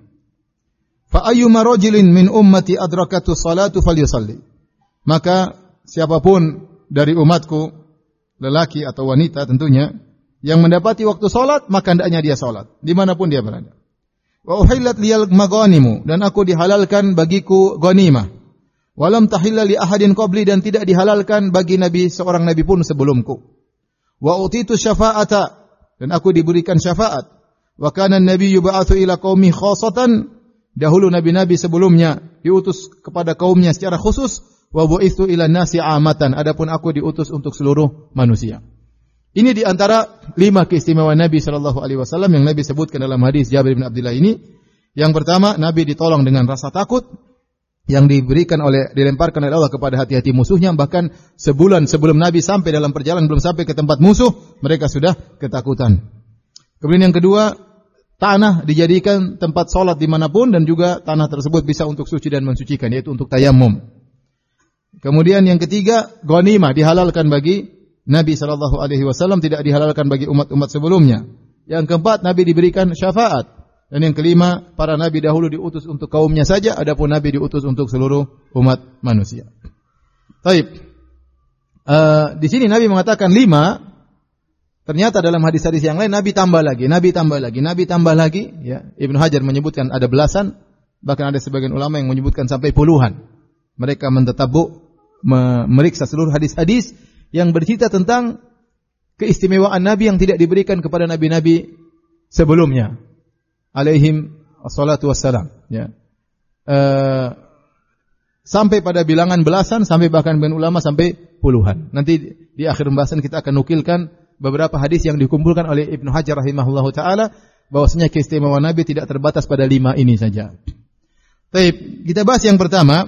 Fa ayyuma rajulin min ummati adrakatu salatu falyusalli. Maka siapapun dari umatku, lelaki atau wanita tentunya, yang mendapati waktu salat, maka hendaknya dia salat dimanapun dia berada. Wa uhillat liyal maghanimu, dan aku dihalalkan bagiku ghanimah. Walam tahilla li ahadin qabli, dan tidak dihalalkan bagi nabi seorang nabi pun sebelumku. Wa utitu syafa'ata, dan aku diberikan syafaat. Wa kana an-nabiyyu ba'atsu ila qaumi khassatan, dahulu nabi-nabi sebelumnya diutus kepada kaumnya secara khusus. Wa bu'itsu ila nasi 'amatan, adapun aku diutus untuk seluruh manusia. Ini di antara lima keistimewaan Nabi sallallahu alaihi wasallam yang Nabi sebutkan dalam hadis Jabir bin Abdullah ini. Yang pertama, Nabi ditolong dengan rasa takut yang diberikan oleh dilemparkan oleh Allah kepada hati-hati musuhnya, bahkan sebulan sebelum Nabi sampai dalam perjalanan belum sampai ke tempat musuh, mereka sudah ketakutan. Kemudian yang kedua, tanah dijadikan tempat salat dimanapun dan juga tanah tersebut bisa untuk suci dan mensucikan, yaitu untuk tayamum. Kemudian yang ketiga, ghanimah dihalalkan bagi Nabi sallallahu alaihi wasallam, tidak dihalalkan bagi umat-umat sebelumnya. Yang keempat, Nabi diberikan syafaat. Dan yang kelima, para nabi dahulu diutus untuk kaumnya saja, adapun Nabi diutus untuk seluruh umat manusia. Baik. Uh, di sini Nabi mengatakan lima. Ternyata dalam hadis-hadis yang lain Nabi tambah lagi, Nabi tambah lagi, Nabi tambah lagi. Ya, Ibnu Hajar menyebutkan ada belasan, bahkan ada sebagian ulama yang menyebutkan sampai puluhan. Mereka mentatabu, memeriksa seluruh hadis-hadis yang bercerita tentang keistimewaan Nabi yang tidak diberikan kepada nabi-nabi sebelumnya. Alaihim assalatu wassalam. Ya. Uh, sampai pada bilangan belasan, sampai bahkan dengan ulama sampai puluhan. Nanti di akhir pembahasan kita akan nukilkan beberapa hadis yang dikumpulkan oleh Ibnu Hajar rahimahullahu taala, bahwasanya keistimewaan Nabi tidak terbatas pada lima ini saja. Baik, kita bahas yang pertama.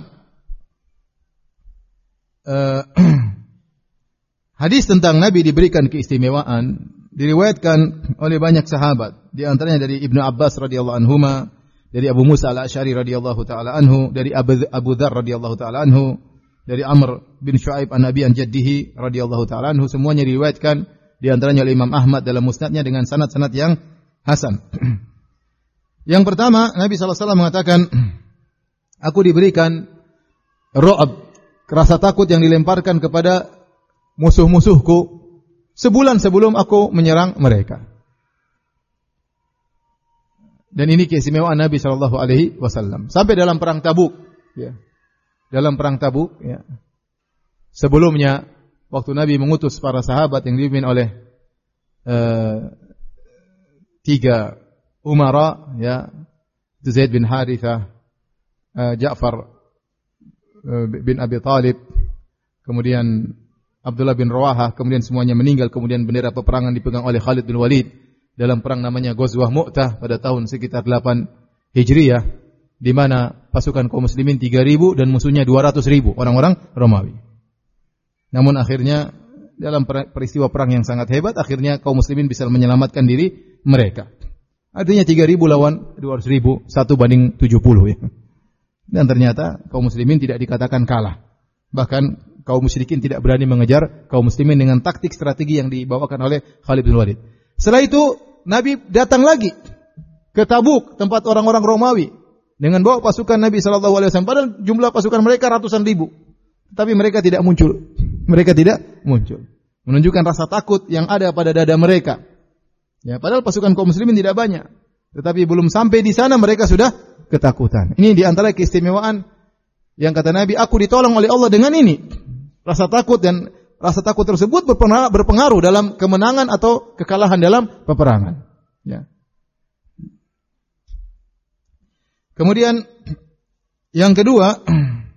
Uh, hadis tentang Nabi diberikan keistimewaan diriwayatkan oleh banyak sahabat, di antaranya dari Ibnu Abbas radhiyallahu anhuma, dari Abu Musa al-Asy'ari radhiyallahu taala anhu, dari Abu, Abu Dzar radhiyallahu taala anhu, dari Amr bin Shu'aib an Nabi an jaddihi radhiyallahu taala anhu, semuanya diriwayatkan di antaranya oleh Imam Ahmad dalam musnadnya dengan sanad-sanad yang hasan. Yang pertama, Nabi sallallahu alaihi wasallam mengatakan, aku diberikan ru'ab, rasa takut yang dilemparkan kepada musuh-musuhku sebulan sebelum aku menyerang mereka. Dan ini keistimewaan Nabi sallallahu alaihi wasallam. Sampai dalam perang Tabuk, ya. Dalam perang Tabuk, ya. Sebelumnya waktu Nabi mengutus para sahabat yang dipimpin oleh uh, tiga umara, ya, Zaid bin Harithah, uh, Ja'far uh, bin Abi Talib, kemudian Abdullah bin Rawahah, kemudian semuanya meninggal, kemudian bendera peperangan dipegang oleh Khalid bin Walid dalam perang namanya Ghazwah Mu'tah pada tahun sekitar delapan Hijriyah, di mana pasukan kaum muslimin tiga ribu dan musuhnya dua ratus ribu orang-orang Romawi. Namun akhirnya dalam peristiwa perang yang sangat hebat, akhirnya kaum muslimin bisa menyelamatkan diri mereka. Artinya tiga ribu lawan dua ratus ribu, satu banding tujuh puluh, ya. Dan ternyata kaum muslimin tidak dikatakan kalah. Bahkan kaum musyrikin tidak berani mengejar kaum muslimin dengan taktik strategi yang dibawakan oleh Khalid bin Walid. Setelah itu Nabi datang lagi ke Tabuk, tempat orang-orang Romawi, dengan bawa pasukan Nabi sallallahu alaihi wasallam. Padahal jumlah pasukan mereka ratusan ribu, tapi mereka tidak muncul. Mereka tidak muncul, menunjukkan rasa takut yang ada pada dada mereka. Ya, padahal pasukan kaum muslimin tidak banyak, tetapi belum sampai di sana mereka sudah ketakutan. Ini di antara keistimewaan yang kata Nabi, aku ditolong oleh Allah dengan ini. Rasa takut dan rasa takut tersebut berpengaruh, berpengaruh dalam kemenangan atau kekalahan dalam peperangan. Ya. Kemudian yang kedua,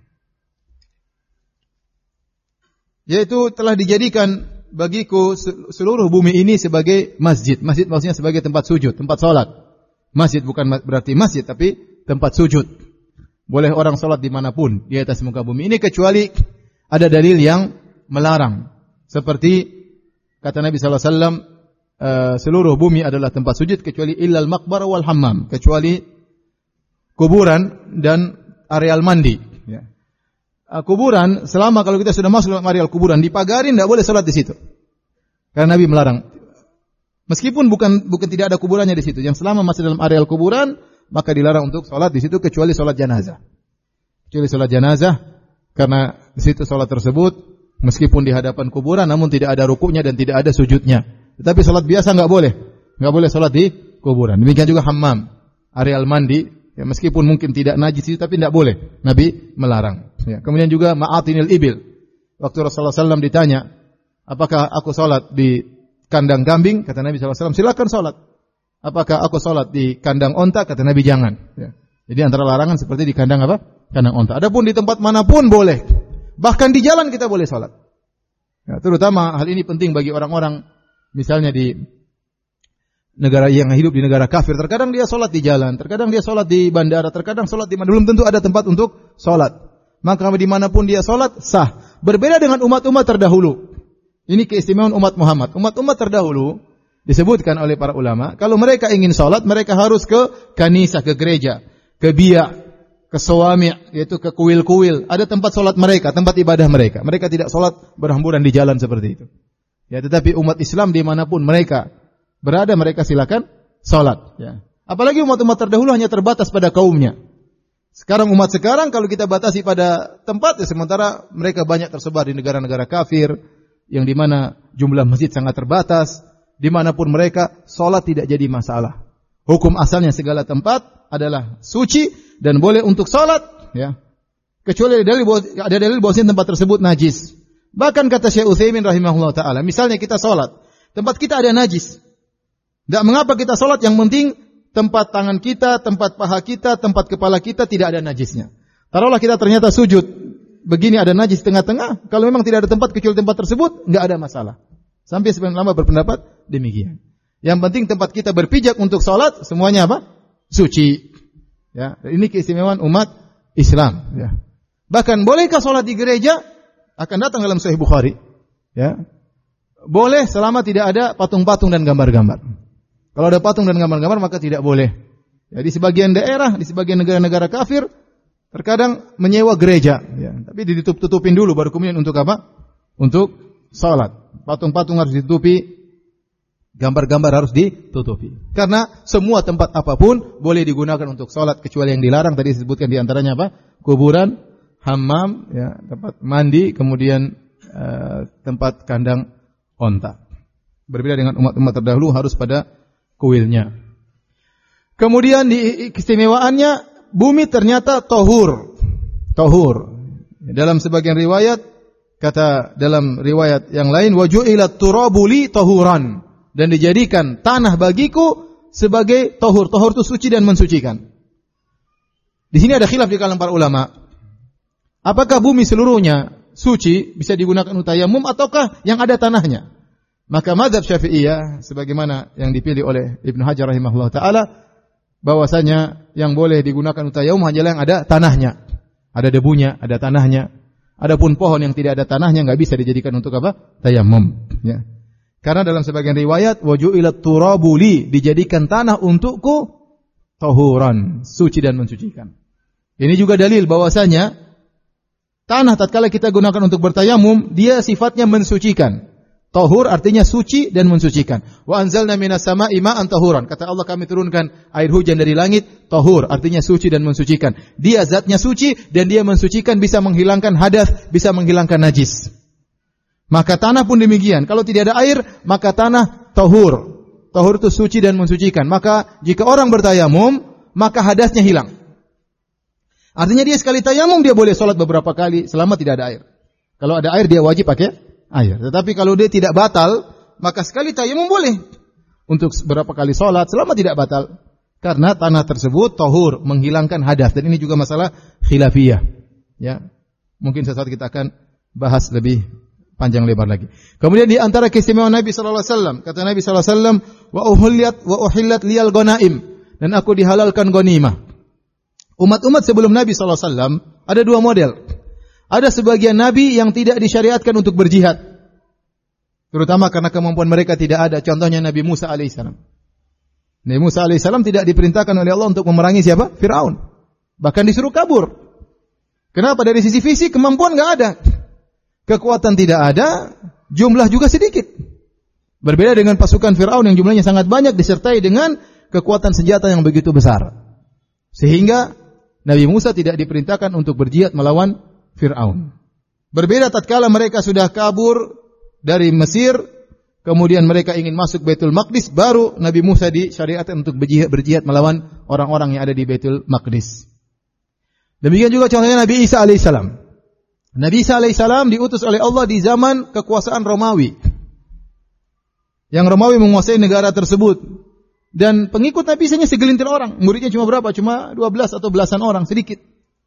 yaitu telah dijadikan bagiku seluruh bumi ini sebagai masjid. Masjid maksudnya sebagai tempat sujud, tempat salat. Masjid bukan berarti masjid, tapi tempat sujud. Boleh orang salat dimanapun di atas muka bumi ini, kecuali ada dalil yang melarang. Seperti kata Nabi sallallahu alaihi wasallam, uh, seluruh bumi adalah tempat sujud kecuali illal maqbar wal hammam, kecuali kuburan dan areal mandi. Ya. Uh, kuburan, selama kalau kita sudah masuk dalam areal kuburan, dipagarin, tidak boleh salat di situ. Karena Nabi melarang. Meskipun bukan bukan tidak ada kuburannya di situ, yang selama masih dalam areal kuburan, maka dilarang untuk salat di situ kecuali salat jenazah. Kecuali salat jenazah, karena di situ salat tersebut meskipun di hadapan kuburan, namun tidak ada rukuknya dan tidak ada sujudnya. Tetapi salat biasa enggak boleh, enggak boleh salat di kuburan. Demikian juga hammam, areal mandi, ya, meskipun mungkin tidak najis itu, tapi tidak boleh. Nabi melarang. Ya. Kemudian juga ma'atinil ibil. Waktu Rasulullah sallallahu alaihi wasallam ditanya, apakah aku salat di kandang kambing? Kata Nabi sallallahu alaihi wasallam, silakan salat. Apakah aku salat di kandang onta? Kata Nabi, jangan. Ya. Jadi antara larangan seperti di kandang apa? Kandang onta. Adapun di tempat manapun boleh. Bahkan di jalan kita boleh salat. Ya, terutama hal ini penting bagi orang-orang misalnya di negara yang hidup di negara kafir. Terkadang dia salat di jalan, terkadang dia salat di bandara, terkadang salat di mana. Belum tentu ada tempat untuk salat. Maka dimanapun dia salat sah. Berbeda dengan umat-umat terdahulu. Ini keistimewaan umat Muhammad. Umat-umat terdahulu disebutkan oleh para ulama, kalau mereka ingin salat, mereka harus ke kanisah, ke gereja, ke biya, ke sawami', yaitu ke kuil-kuil. Ada tempat salat mereka, tempat ibadah mereka. Mereka tidak salat berhamburan di jalan seperti itu. Ya, tetapi umat Islam dimanapun mereka berada, mereka silakan salat. Ya. Apalagi umat-umat terdahulu hanya terbatas pada kaumnya. Sekarang umat sekarang kalau kita batasi pada tempat, ya, sementara mereka banyak tersebar di negara-negara kafir, yang dimana jumlah masjid sangat terbatas. Dimanapun mereka, salat tidak jadi masalah. Hukum asalnya segala tempat adalah suci dan boleh untuk salat, ya. Kecuali ada dalil ada dalil bahwasanya tempat tersebut najis. Bahkan kata Syekh Utsaimin rahimahullah taala, misalnya kita salat, tempat kita ada najis. Tidak mengapa kita salat, yang penting tempat tangan kita, tempat paha kita, tempat kepala kita tidak ada najisnya. Taruhlah kita ternyata sujud, begini ada najis tengah-tengah, kalau memang tidak ada tempat kecuali tempat tersebut, enggak ada masalah. Sampai sebagian ulama berpendapat demikian. Yang penting tempat kita berpijak untuk salat, semuanya apa? Suci. Ya, ini keistimewaan umat Islam. Ya. Bahkan bolehkah salat di gereja? Akan datang dalam Sahih Bukhari. Ya, boleh selama tidak ada patung-patung dan gambar-gambar. Kalau ada patung dan gambar-gambar maka tidak boleh. Ya, di sebagian daerah, di sebagian negara-negara kafir, terkadang menyewa gereja. Ya, tapi ditutup-tutupin dulu baru kemudian untuk apa? Untuk salat. Patung-patung harus ditutupi, gambar-gambar harus ditutupi. Karena semua tempat apapun boleh digunakan untuk salat kecuali yang dilarang tadi disebutkan di antaranya apa? Kuburan, hammam, ya, tempat mandi, kemudian uh, tempat kandang onta. Berbeda dengan umat-umat terdahulu harus pada kuilnya. Kemudian di keistimewaannya bumi ternyata tahur. Tahur. Dalam sebagian riwayat kata dalam riwayat yang lain, waju'ilat turabu li tahuran, dan dijadikan tanah bagiku sebagai tahur. Tahur itu suci dan mensucikan. Di sini ada khilaf di kalangan para ulama. Apakah bumi seluruhnya suci bisa digunakan untuk tayamum ataukah yang ada tanahnya? Maka mazhab Syafi'iyah sebagaimana yang dipilih oleh Ibnu Hajar rahimahullah taala, bahwasanya yang boleh digunakan untuk tayamum hanyalah yang ada tanahnya. Ada debunya, ada tanahnya. Adapun pohon yang tidak ada tanahnya enggak bisa dijadikan untuk apa? Tayamum, ya. Karena dalam sebagian riwayat waju'ilat turabu li, dijadikan tanah untukku tahuran, suci dan mensucikan. Ini juga dalil bahwasanya tanah tatkala kita gunakan untuk bertayamum, dia sifatnya mensucikan. Tahur artinya suci dan mensucikan. Wa anzalna minas sama'i ma'an tahuran. Kata Allah, kami turunkan air hujan dari langit, tahur artinya suci dan mensucikan. Dia zatnya suci dan dia mensucikan, bisa menghilangkan hadas, bisa menghilangkan najis. Maka tanah pun demikian. Kalau tidak ada air, maka tanah tahur. Tahur itu suci dan mensucikan. Maka jika orang bertayamum, maka hadasnya hilang. Artinya dia sekali tayamum dia boleh salat beberapa kali selama tidak ada air. Kalau ada air dia wajib pakai air. Tetapi kalau dia tidak batal, maka sekali tayamum boleh. Untuk berapa kali sholat, selama tidak batal. Karena tanah tersebut tahur, menghilangkan hadas. Dan ini juga masalah khilafiyah. Ya, mungkin sesaat kita akan bahas lebih panjang lebar lagi. Kemudian di antara keistimewaan Nabi sallallahu alaihi wasallam, kata Nabi sallallahu alaihi wasallam, wa uhillat wa uhillat liyal ghanaim, dan aku dihalalkan ghanimah. Umat-umat sebelum Nabi sallallahu alaihi wasallam ada dua model. Ada sebagian nabi yang tidak disyariatkan untuk berjihad. Terutama karena kemampuan mereka tidak ada. Contohnya Nabi Musa alaihissalam. Nabi Musa alaihissalam tidak diperintahkan oleh Allah untuk memerangi siapa? Firaun. Bahkan disuruh kabur. Kenapa? Dari sisi fisik kemampuan enggak ada. Kekuatan tidak ada, jumlah juga sedikit. Berbeda dengan pasukan Firaun yang jumlahnya sangat banyak disertai dengan kekuatan senjata yang begitu besar. Sehingga Nabi Musa tidak diperintahkan untuk berjihad melawan Fir'aun. Berbeda tatkala mereka sudah kabur dari Mesir, kemudian mereka ingin masuk Baitul Maqdis, baru Nabi Musa disyariatkan untuk berjihad, berjihad melawan orang-orang yang ada di Baitul Maqdis. Demikian juga contohnya Nabi Isa alaihissalam. Nabi Isa alaihissalam diutus oleh Allah di zaman kekuasaan Romawi. Yang Romawi menguasai negara tersebut. Dan pengikut Nabi Isa hanya segelintir orang. Muridnya cuma berapa? Cuma dua belas atau belasan orang, sedikit.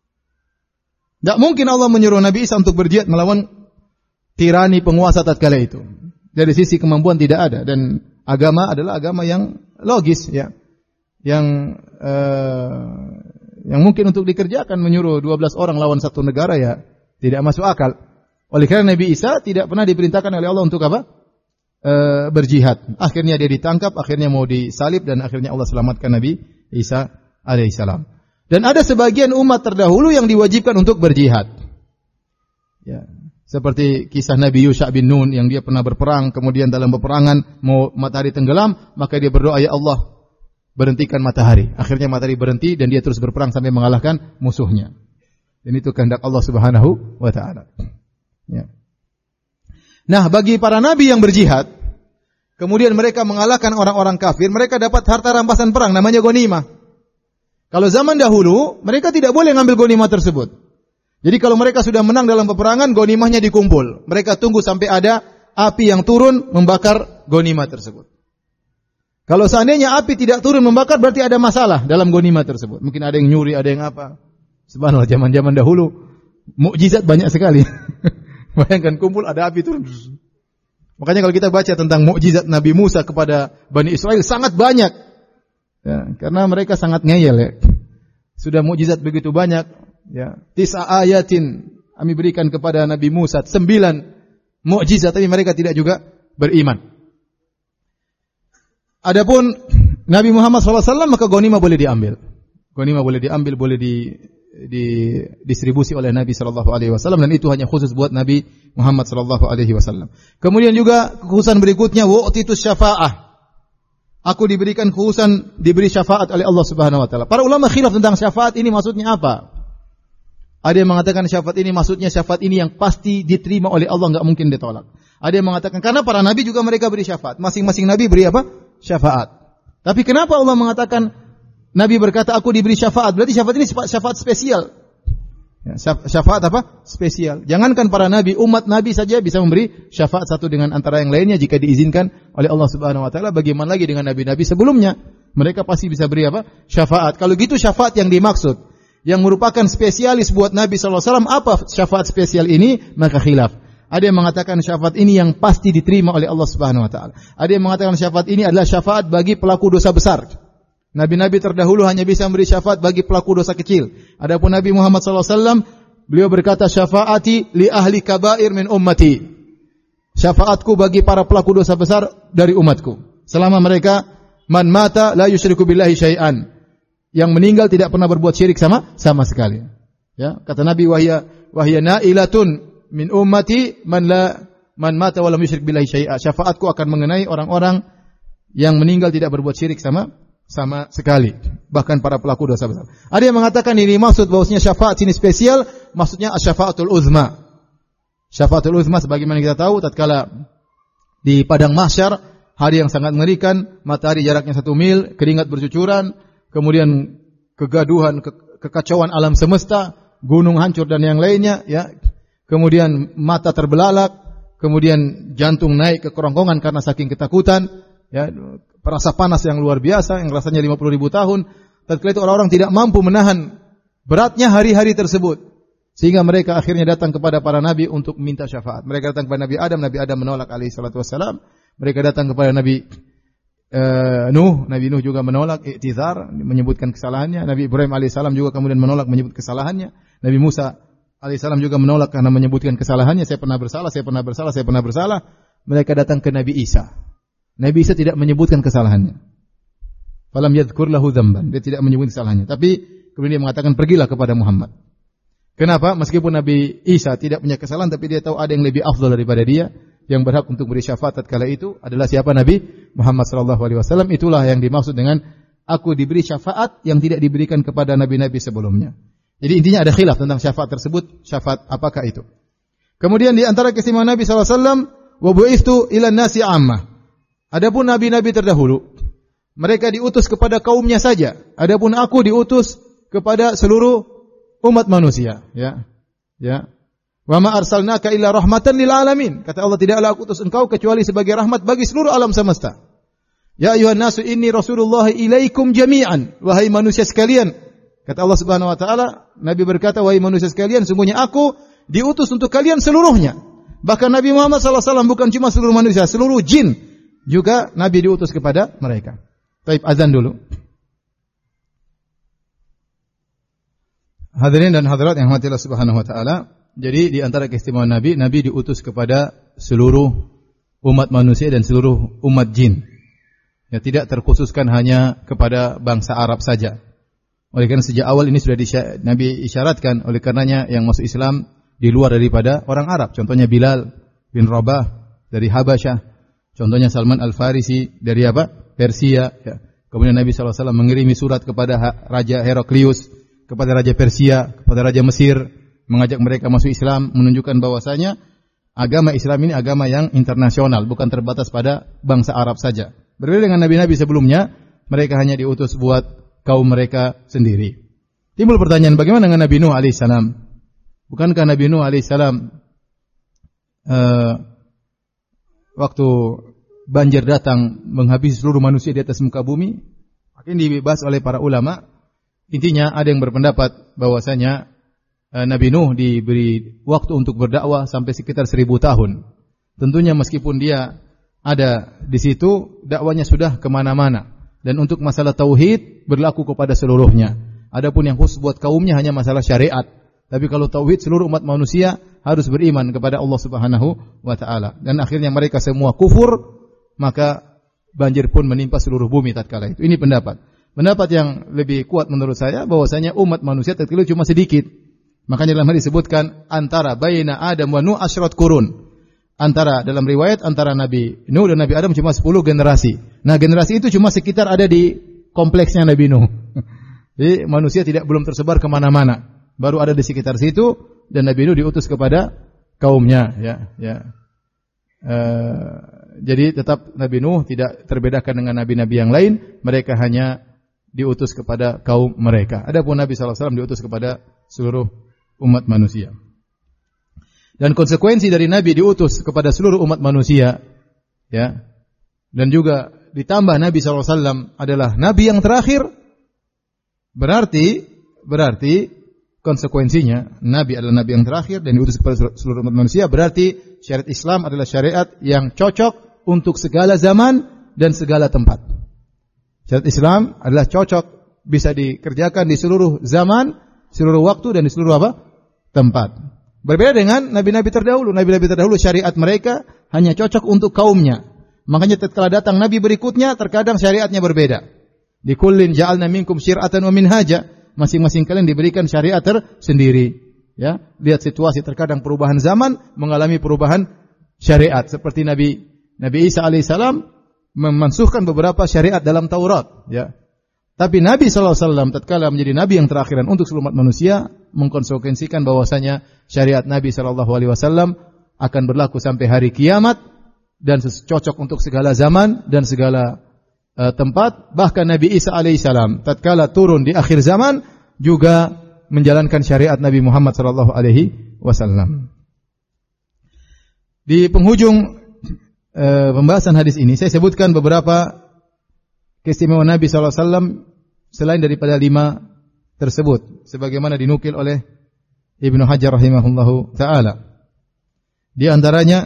Tidak mungkin Allah menyuruh Nabi Isa untuk berjihad melawan tirani penguasa tatkala itu. Dari sisi kemampuan tidak ada, dan agama adalah agama yang logis, ya, yang uh, yang mungkin untuk dikerjakan. Menyuruh dua belas orang lawan satu negara, ya tidak masuk akal. Oleh karena Nabi Isa tidak pernah diperintahkan oleh Allah untuk apa? Uh, berjihad. Akhirnya dia ditangkap, akhirnya mau disalib, dan akhirnya Allah selamatkan Nabi Isa alaihissalam. Dan ada sebagian umat terdahulu yang diwajibkan untuk berjihad. Ya, seperti kisah Nabi Yusha bin Nun yang dia pernah berperang, kemudian dalam peperangan mau matahari tenggelam, maka dia berdoa, ya Allah, berhentikan matahari. Akhirnya matahari berhenti dan dia terus berperang sampai mengalahkan musuhnya. Dan itu kehendak Allah Subhanahu wa taala. Ya. Nah, bagi para nabi yang berjihad, kemudian mereka mengalahkan orang-orang kafir, mereka dapat harta rampasan perang namanya ghanimah. Kalau zaman dahulu, mereka tidak boleh ngambil ghanimah tersebut. Jadi kalau mereka sudah menang dalam peperangan, ghanimahnya dikumpul. Mereka tunggu sampai ada api yang turun membakar ghanimah tersebut. Kalau seandainya api tidak turun membakar, berarti ada masalah dalam ghanimah tersebut. Mungkin ada yang nyuri, ada yang apa. Subhanallah, zaman-zaman dahulu mukjizat banyak sekali. Bayangkan kumpul, ada api turun. Makanya kalau kita baca tentang mukjizat Nabi Musa kepada Bani Israel, sangat banyak. Ya, karena mereka sangat ngeyel, ya. Sudah mukjizat begitu banyak, ya. Tis'a ayatin kami berikan kepada Nabi Musa, sembilan mukjizat, tapi mereka tidak juga beriman. Adapun Nabi Muhammad shallallahu alaihi wasallam, maka ghanimah boleh diambil. Ghanimah boleh diambil, boleh di, di distribusi oleh Nabi shallallahu alaihi wasallam, dan itu hanya khusus buat Nabi Muhammad shallallahu alaihi wasallam. Kemudian juga kekhususan berikutnya, wa'titus syafa'ah. Aku diberikan kekhususan, diberi syafaat oleh Allah Subhanahu wa taala. Para ulama khilaf tentang syafaat ini maksudnya apa? Ada yang mengatakan syafaat ini maksudnya syafaat ini yang pasti diterima oleh Allah, enggak mungkin ditolak. Ada yang mengatakan karena para nabi juga mereka beri syafaat. Masing-masing nabi beri apa? Syafaat. Tapi kenapa Allah mengatakan nabi berkata aku diberi syafaat? Berarti syafaat ini syafaat spesial. Ya, syafaat apa? Spesial. Jangankan para nabi, umat nabi saja bisa memberi syafaat satu dengan antara yang lainnya jika diizinkan oleh Allah Subhanahu wa taala. Bagaimana lagi dengan nabi-nabi sebelumnya? Mereka pasti bisa beri apa? Syafaat. Kalau gitu syafaat yang dimaksud, yang merupakan spesialis buat Nabi sallallahu alaihi wasallam, apa syafaat spesial ini? Maka khilaf. Ada yang mengatakan syafaat ini yang pasti diterima oleh Allah Subhanahu wa taala. Ada yang mengatakan syafaat ini adalah syafaat bagi pelaku dosa besar. Nabi-nabi terdahulu hanya bisa memberi syafaat bagi pelaku dosa kecil. Adapun Nabi Muhammad sallallahu alaihi wasallam, beliau berkata, syafaati li ahli kabair min ummati. Syafaatku bagi para pelaku dosa besar dari umatku. Selama mereka man mata la yusyriku billahi syai'an. Yang meninggal tidak pernah berbuat syirik sama sama sekali. Ya, kata Nabi, wahya wahya nailatun min ummati man la man mata wa lam yusyrik billahi syai'a. Syafaatku akan mengenai orang-orang yang meninggal tidak berbuat syirik sama sama sekali, bahkan para pelaku dosa besar. Ada yang mengatakan ini maksud bahwasanya syafaat ini spesial, maksudnya asyafaatul uzma. Syafaatul uzma sebagaimana kita tahu tatkala di padang mahsyar, hari yang sangat mengerikan, matahari jaraknya satu mil, keringat bercucuran, kemudian kegaduhan, ke, kekacauan alam semesta, gunung hancur dan yang lainnya, ya. Kemudian mata terbelalak, kemudian jantung naik ke kerongkongan karena saking ketakutan, ya, rasa panas yang luar biasa yang rasanya lima puluh ribu tahun. Tatkala itu orang-orang tidak mampu menahan beratnya hari-hari tersebut, sehingga mereka akhirnya datang kepada para nabi untuk minta syafaat. Mereka datang kepada Nabi Adam, Nabi Adam menolak alaihi salatu wassalam. Mereka datang kepada Nabi uh, Nuh, Nabi Nuh juga menolak, i'tizar, menyebutkan kesalahannya. Nabi Ibrahim alaihissalam juga kemudian menolak, menyebut kesalahannya. Nabi Musa alaihissalam juga menolak karena menyebutkan kesalahannya. Saya pernah bersalah, saya pernah bersalah, saya pernah bersalah. Mereka datang ke Nabi Isa. Nabi Isa tidak menyebutkan kesalahannya. Falam yadhkur lahu dzamban. Dia tidak menyebut kesalahannya. Tapi kemudian dia mengatakan, pergilah kepada Muhammad. Kenapa? Meskipun Nabi Isa tidak punya kesalahan, tapi dia tahu ada yang lebih afdal daripada dia, yang berhak untuk beri syafaat tatkala itu adalah siapa? Nabi Muhammad sallallahu alaihi wasallam. Itulah yang dimaksud dengan aku diberi syafaat yang tidak diberikan kepada nabi-nabi sebelumnya. Jadi intinya ada khilaf tentang syafaat tersebut. Syafaat apakah itu? Kemudian di antara keistimewaan Nabi sallallahu alaihi wasallam, wa bu'ithtu ila nasi ammah. Adapun nabi-nabi terdahulu, mereka diutus kepada kaumnya saja. Adapun aku diutus kepada seluruh umat manusia, ya. Ya. Wa ma arsalnaka illa rahmatan lil alamin. Kata Allah, tidaklah aku utus engkau kecuali sebagai rahmat bagi seluruh alam semesta. Ya ayuhan nasu inni rasulullah ilaikum jami'an. Wahai manusia sekalian. Kata Allah Subhanahu wa taala, Nabi berkata, wahai manusia sekalian, sungguhnya aku diutus untuk kalian seluruhnya. Bahkan Nabi Muhammad sallallahu alaihi wasallam bukan cuma seluruh manusia, seluruh jin juga Nabi diutus kepada mereka. Baik, azan dulu. Hadirin dan hadirat yang dirahmati Allah Subhanahu wa taala, jadi di antara keistimewaan Nabi, Nabi diutus kepada seluruh umat manusia dan seluruh umat jin. Ya, tidak terkhususkan hanya kepada bangsa Arab saja. Oleh karena sejak awal ini sudah disya- Nabi isyaratkan, oleh karenanya yang masuk Islam di luar daripada orang Arab. Contohnya Bilal bin Rabah dari Habasyah. Contohnya Salman Al-Farisi dari apa? Persia. Ya. Kemudian Nabi sallallahu alaihi wasallam mengirimi surat kepada Raja Heraklius, kepada Raja Persia, kepada Raja Mesir, mengajak mereka masuk Islam, menunjukkan bahwasanya agama Islam ini agama yang internasional, bukan terbatas pada bangsa Arab saja. Berbeda dengan nabi-nabi sebelumnya, mereka hanya diutus buat kaum mereka sendiri. Timbul pertanyaan, bagaimana dengan Nabi Nuh alaihissalam? Bukankah Nabi Nuh alaihissalam uh, waktu banjir datang menghabisi seluruh manusia di atas muka bumi? Ini dibahas oleh para ulama. Intinya ada yang berpendapat bahwasanya uh, Nabi Nuh diberi waktu untuk berdakwah sampai sekitar seribu tahun. Tentunya meskipun dia ada di situ, dakwanya sudah kemana-mana. Dan untuk masalah tauhid berlaku kepada seluruhnya. Adapun yang khusus buat kaumnya hanya masalah syariat. Tapi kalau tauhid seluruh umat manusia harus beriman kepada Allah Subhanahu wa taala. Dan akhirnya mereka semua kufur, maka banjir pun menimpa seluruh bumi tatkala itu. Ini pendapat. Pendapat yang lebih kuat menurut saya bahwasanya umat manusia tatkala cuma sedikit. Makanya dalam hadis disebutkan antara baina Adam wa Nuh asyrat qurun. Antara dalam riwayat antara Nabi Nuh dan Nabi Adam cuma sepuluh generasi. Nah, generasi itu cuma sekitar ada di kompleksnya Nabi Nuh. Jadi manusia tidak belum tersebar kemana-mana. Baru ada di sekitar situ dan Nabi Nuh diutus kepada kaumnya. Ya, ya. Uh, jadi tetap Nabi Nuh tidak terbedakan dengan nabi-nabi yang lain. Mereka hanya diutus kepada kaum mereka. Adapun Nabi sallallahu alaihi wasallam diutus kepada seluruh umat manusia. Dan konsekuensi dari Nabi diutus kepada seluruh umat manusia, ya, dan juga ditambah Nabi sallallahu alaihi wasallam adalah Nabi yang terakhir, berarti berarti konsekuensinya Nabi adalah Nabi yang terakhir dan diutus kepada seluruh umat manusia, berarti syariat Islam adalah syariat yang cocok untuk segala zaman dan segala tempat. Syariat Islam adalah cocok, bisa dikerjakan di seluruh zaman, seluruh waktu dan di seluruh apa? Tempat. Berbeda dengan nabi-nabi terdahulu. Nabi-nabi terdahulu syariat mereka hanya cocok untuk kaumnya. Makanya tatkala datang nabi berikutnya terkadang syariatnya berbeda. Di kullin ja'alna minkum syir'atan wa minhaja. Masing-masing kalian diberikan syariat tersendiri. Ya, lihat situasi terkadang perubahan zaman mengalami perubahan syariat seperti Nabi Nabi Isa alaihissalam memansuhkan beberapa syariat dalam Taurat, ya. Tapi Nabi sallallahu alaihi wasallam tatkala menjadi nabi yang terakhir untuk seluruh umat manusia mengkonsekuensikan bahwasanya syariat Nabi sallallahu alaihi wasallam akan berlaku sampai hari kiamat dan cocok untuk segala zaman dan segala uh, tempat. Bahkan Nabi Isa alaihissalam tatkala turun di akhir zaman juga menjalankan syariat Nabi Muhammad sallallahu alaihi wasallam. Di penghujung e, pembahasan hadis ini saya sebutkan beberapa keistimewaan Nabi sallallahu alaihi wasallam selain daripada lima tersebut sebagaimana dinukil oleh Ibnu Hajar rahimahullahu taala. Di antaranya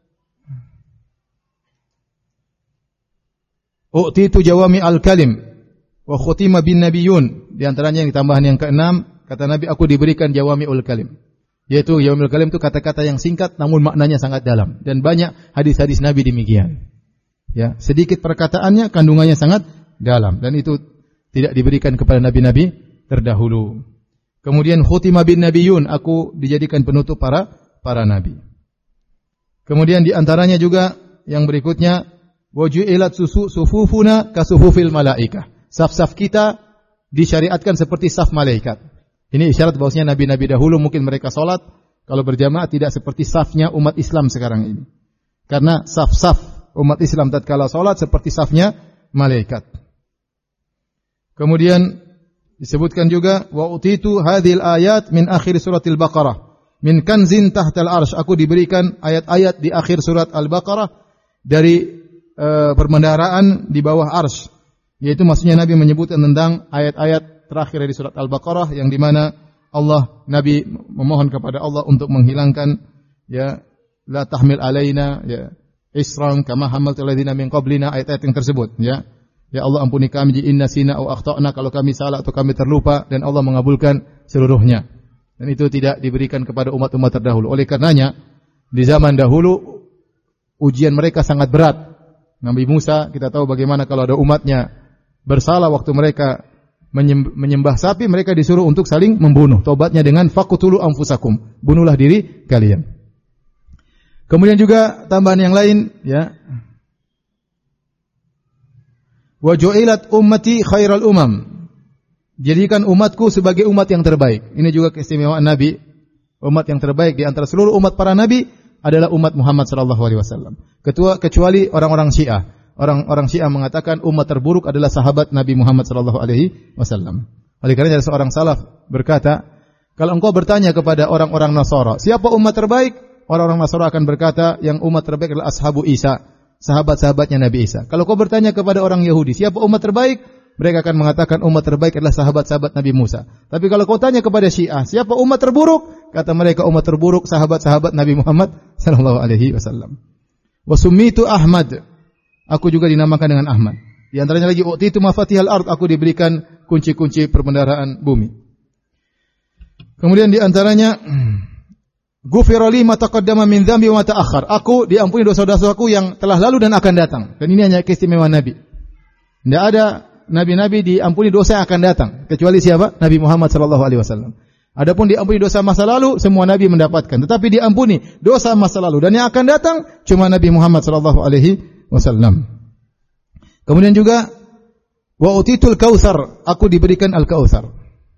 u'titu jawami al-kalim wa khutima bin nabiyyun. Di antaranya yang tambahan yang keenam, kata Nabi, aku diberikan jawami ul-kalim. Yaitu jawami ul-kalim itu kata-kata yang singkat namun maknanya sangat dalam, dan banyak hadis-hadis Nabi demikian. Ya, sedikit perkataannya kandungannya sangat dalam, dan itu tidak diberikan kepada nabi-nabi terdahulu. Kemudian khutima bin nabiyyun, aku dijadikan penutup para para nabi. Kemudian di antaranya juga yang berikutnya, waju'ilat susu sufufuna kasufufil malaikah. Saf-saf kita disyariatkan seperti saf malaikat. Ini isyarat bahwasanya nabi-nabi dahulu mungkin mereka salat kalau berjamaah tidak seperti safnya umat Islam sekarang ini. Karena saf-saf umat Islam tatkala salat seperti safnya malaikat. Kemudian disebutkan juga wa utitu hadhil ayat min akhir suratil Baqarah min kanzin tahtal arsy. Aku diberikan ayat-ayat di akhir surat Al-Baqarah dari uh, perbendaharaan di bawah arsy. Yaitu maksudnya Nabi menyebutkan tentang ayat-ayat terakhir dari surat Al-Baqarah yang di mana Allah Nabi memohon kepada Allah untuk menghilangkan ya la tahmil alaina ya isran kama hamaltu alladziina min qablina, ayat-ayat yang tersebut ya. Ya Allah ampuni kami jika inna sina au akhtana, kalau kami salah atau kami terlupa, dan Allah mengabulkan seluruhnya. Dan itu tidak diberikan kepada umat-umat terdahulu. Oleh karenanya di zaman dahulu ujian mereka sangat berat. Nabi Musa kita tahu bagaimana kalau ada umatnya bersalah waktu mereka menyembah sapi, mereka disuruh untuk saling membunuh. Tobatnya dengan faqtulu anfusakum, bunuhlah diri kalian. Kemudian juga tambahan yang lain ya, wa ju'ilat ummati khairal umam, jadikan umatku sebagai umat yang terbaik. Ini juga keistimewaan Nabi. Umat yang terbaik di antara seluruh umat para nabi adalah umat Muhammad sallallahu alaihi wasallam. Ketua kecuali orang-orang Syiah. Orang-orang Syiah mengatakan umat terburuk adalah sahabat Nabi Muhammad sallallahu alaihi wasallam. Oleh karena seorang salaf berkata, kalau engkau bertanya kepada orang-orang Nasara, siapa umat terbaik? Orang-orang Nasara akan berkata, yang umat terbaik adalah ashabu Isa, sahabat-sahabatnya Nabi Isa. Kalau kau bertanya kepada orang Yahudi, siapa umat terbaik? Mereka akan mengatakan umat terbaik adalah sahabat-sahabat Nabi Musa. Tapi kalau kau tanya kepada Syiah, siapa umat terburuk? Kata mereka umat terburuk sahabat-sahabat Nabi Muhammad sallallahu alaihi wasallam. Wa summitu Ahmad. Aku juga dinamakan dengan Ahmad. Di antaranya lagi utitu mafatihal ard, aku diberikan kunci-kunci perbendaharaan bumi. Kemudian di antaranya ghufira li ma taqaddama min dzambi wa ma ta'akhkhar. Aku diampuni dosa-dosaku yang telah lalu dan akan datang. Dan ini hanya keistimewaan Nabi. Tidak ada nabi-nabi diampuni dosa yang akan datang kecuali siapa? Nabi Muhammad sallallahu alaihi wasallam. Adapun diampuni dosa masa lalu semua nabi mendapatkan, tetapi diampuni dosa masa lalu dan yang akan datang cuma Nabi Muhammad sallallahu alaihi wasallam. Kemudian juga wa utitul kautsar, aku diberikan al-kautsar.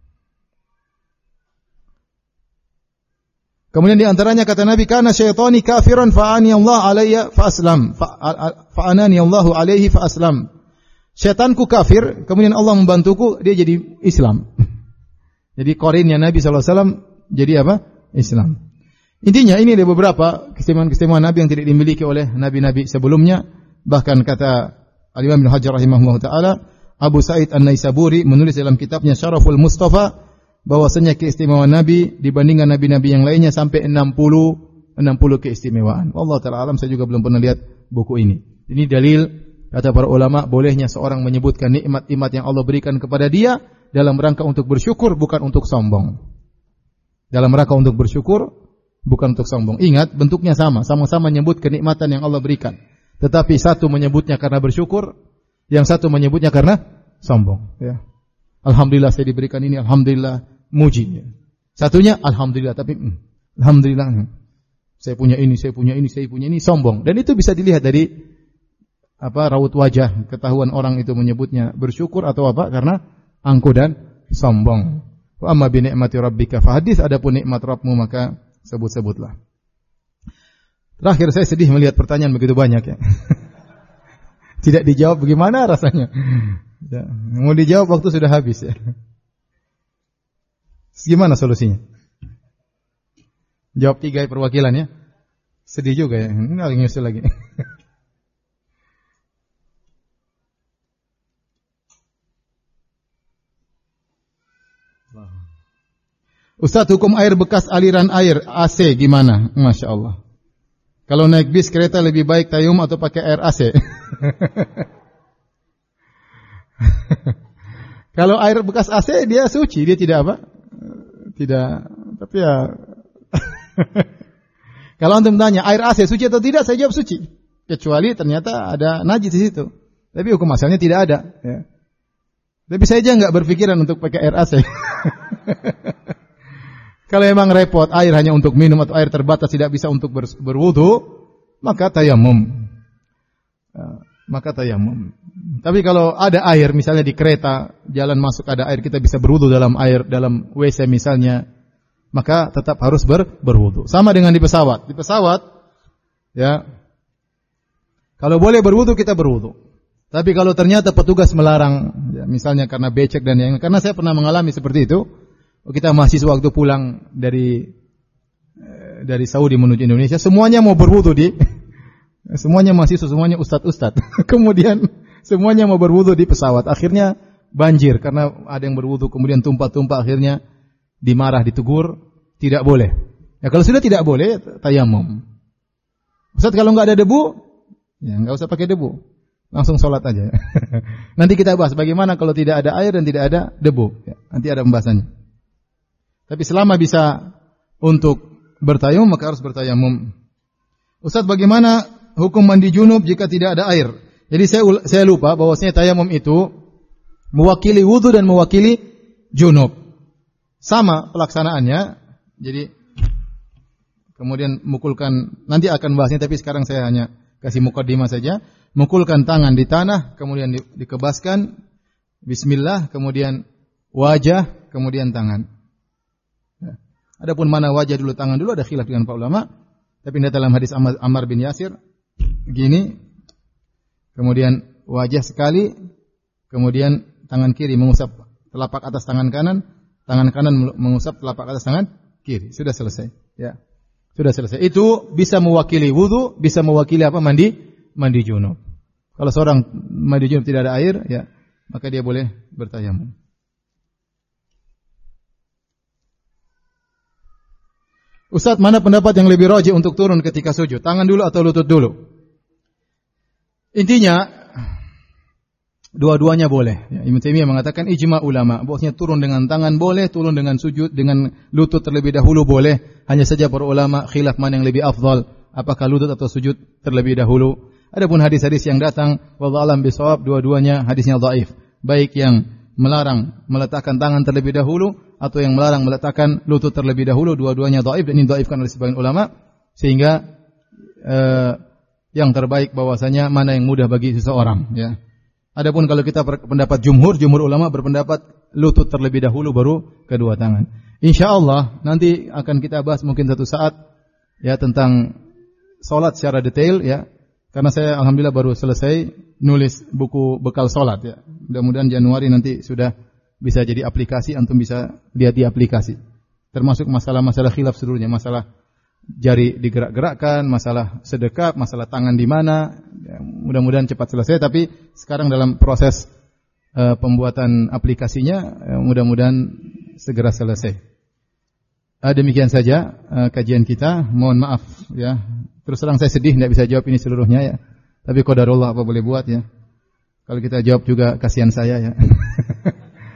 Kemudian di antaranya kata Nabi, kana syaitani kafiran fa'ani Allah alayya fa aslam fa'anani Allahu alaihi fa aslam. Syaitanku kafir, kemudian Allah membantuku, dia jadi Islam. Jadi korinnya Nabi sallallahu alaihi wasallam jadi apa? Islam. Intinya ini ada beberapa keistimewaan-keistimewaan Nabi yang tidak dimiliki oleh nabi-nabi sebelumnya. Bahkan kata Al-Imam Ibnu Hajar rahimahullah ta'ala, Abu Sa'id An-Naisaburi menulis dalam kitabnya Syaraful Mustafa bahwasanya keistimewaan Nabi dibandingkan nabi-nabi yang lainnya sampai enam puluh keistimewaan. Allah Ta'ala alam, saya juga belum pernah lihat buku ini. Ini dalil kata para ulama bolehnya seorang menyebutkan nikmat-nikmat yang Allah berikan kepada dia dalam rangka untuk bersyukur, bukan untuk sombong. Dalam rangka untuk bersyukur, bukan untuk sombong. Ingat, bentuknya sama, sama-sama menyebut kenikmatan yang Allah berikan. Tetapi satu menyebutnya karena bersyukur, yang satu menyebutnya karena sombong. Ya. Alhamdulillah saya diberikan ini, alhamdulillah, muji. Satunya alhamdulillah, tapi mm, alhamdulillah saya punya ini, saya punya ini, saya punya ini, sombong. Dan itu bisa dilihat dari apa raut wajah, ketahuan orang itu menyebutnya bersyukur atau apa karena angkuh dan sombong. Wa amma bi ni'mati rabbika fahadits, adapun nikmat Rabbmu maka sebut-sebutlah. Terakhir saya sedih melihat pertanyaan begitu banyak ya. Tidak dijawab bagaimana rasanya? Ya, mau dijawab waktu sudah habis ya. Gimana solusinya? Jawab tiga perwakilan ya. Sedih juga ya. Ini lagi nyusul lagi. Ustaz, hukum air bekas aliran air A C gimana? Masya Allah. Kalau naik bis kereta lebih baik tayamum atau pakai air A C? Kalau air bekas A C dia suci, dia tidak apa? Tidak, tapi ya. Kalau antum tanya air A C suci atau tidak, saya jawab suci. Kecuali ternyata ada najis di situ. Tapi hukum asalnya tidak ada. Ya. Tapi saya aja nggak berpikiran untuk pakai air A C. Kalau memang repot, air hanya untuk minum atau air terbatas tidak bisa untuk ber, berwudu, maka tayamum. Uh, maka tayamum. Tapi kalau ada air, misalnya di kereta, jalan masuk ada air, kita bisa berwudu dalam air, dalam W C misalnya, maka tetap harus ber, berwudu. Sama dengan di pesawat. Di pesawat, ya, kalau boleh berwudu, kita berwudu. Tapi kalau ternyata petugas melarang, ya, misalnya karena becek dan yang, karena saya pernah mengalami seperti itu. Kita mahasiswa waktu pulang dari dari Saudi menuju Indonesia, semuanya mau berwudu di semuanya mahasiswa, semuanya ustadz-ustadz. Kemudian semuanya mau berwudu di pesawat. Akhirnya banjir karena ada yang berwudu kemudian tumpah-tumpah, akhirnya dimarah, ditegur, tidak boleh. Ya kalau sudah tidak boleh, tayamum. Ustaz, kalau enggak ada debu, ya enggak usah pakai debu. Langsung sholat aja. Nanti kita bahas bagaimana kalau tidak ada air dan tidak ada debu. Ya, nanti ada pembahasannya. Tapi selama bisa untuk bertayamum, maka harus bertayamum. Ustaz, bagaimana hukum mandi junub jika tidak ada air? Jadi saya saya lupa bahwasanya tayamum itu mewakili wudu dan mewakili junub. Sama pelaksanaannya. Jadi kemudian mukulkan, nanti akan bahasnya, tapi sekarang saya hanya kasih mukaddimah saja. Mukulkan tangan di tanah, kemudian di, dikebaskan, bismillah, kemudian wajah, kemudian tangan. Adapun mana wajah dulu tangan dulu ada khilaf dengan para ulama. Tapi dalam hadis Ammar bin Yasir gini, kemudian wajah sekali, kemudian tangan kiri mengusap telapak atas tangan kanan, tangan kanan mengusap telapak atas tangan kiri. Sudah selesai, ya. Sudah selesai. Itu bisa mewakili wudu, bisa mewakili apa? Mandi mandi junub. Kalau seorang mandi junub tidak ada air, ya, maka dia boleh bertayamum. Ustaz, mana pendapat yang lebih rajih untuk turun ketika sujud? Tangan dulu atau lutut dulu? Intinya, dua-duanya boleh. Ya, Ibnu Taimiyah mengatakan ijma ulama, bahwasanya turun dengan tangan boleh, turun dengan sujud, dengan lutut terlebih dahulu boleh. Hanya saja para ulama khilaf mana yang lebih afdal, apakah lutut atau sujud terlebih dahulu. Adapun hadis-hadis yang datang, wallahu a'lam bishawab, dua-duanya hadisnya dhaif. Baik yang melarang meletakkan tangan terlebih dahulu atau yang melarang meletakkan lutut terlebih dahulu, dua-duanya dhaif dan ini dhaifkan oleh sebagian ulama, sehingga eh, yang terbaik bahwasanya mana yang mudah bagi seseorang, ya. Adapun kalau kita pendapat jumhur, jumhur ulama berpendapat lutut terlebih dahulu baru kedua tangan. Insyaallah nanti akan kita bahas mungkin satu saat, ya, tentang salat secara detail, ya. Karena saya alhamdulillah baru selesai nulis buku bekal salat, ya. Mudah-mudahan Januari nanti sudah bisa jadi aplikasi, antum bisa lihat di aplikasi. Termasuk masalah-masalah khilaf seluruhnya, masalah jari digerak-gerakkan, masalah sedekap, masalah tangan di mana. Ya, mudah-mudahan cepat selesai, tapi sekarang dalam proses uh, pembuatan aplikasinya, uh, mudah-mudahan segera selesai. Uh, demikian saja uh, kajian kita. Mohon maaf, ya. Terus terang saya sedih tidak bisa jawab ini seluruhnya, ya. Tapi qadarullah, apa boleh buat, ya. Kalau kita jawab juga kasihan saya, ya.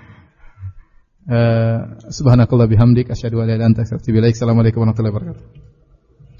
Uh, subhanakallah bihamdik asyhadu an la ilaha illa anta astaghfiruka wa atubu ilaik. Assalamualaikum warahmatullahi wabarakatuh.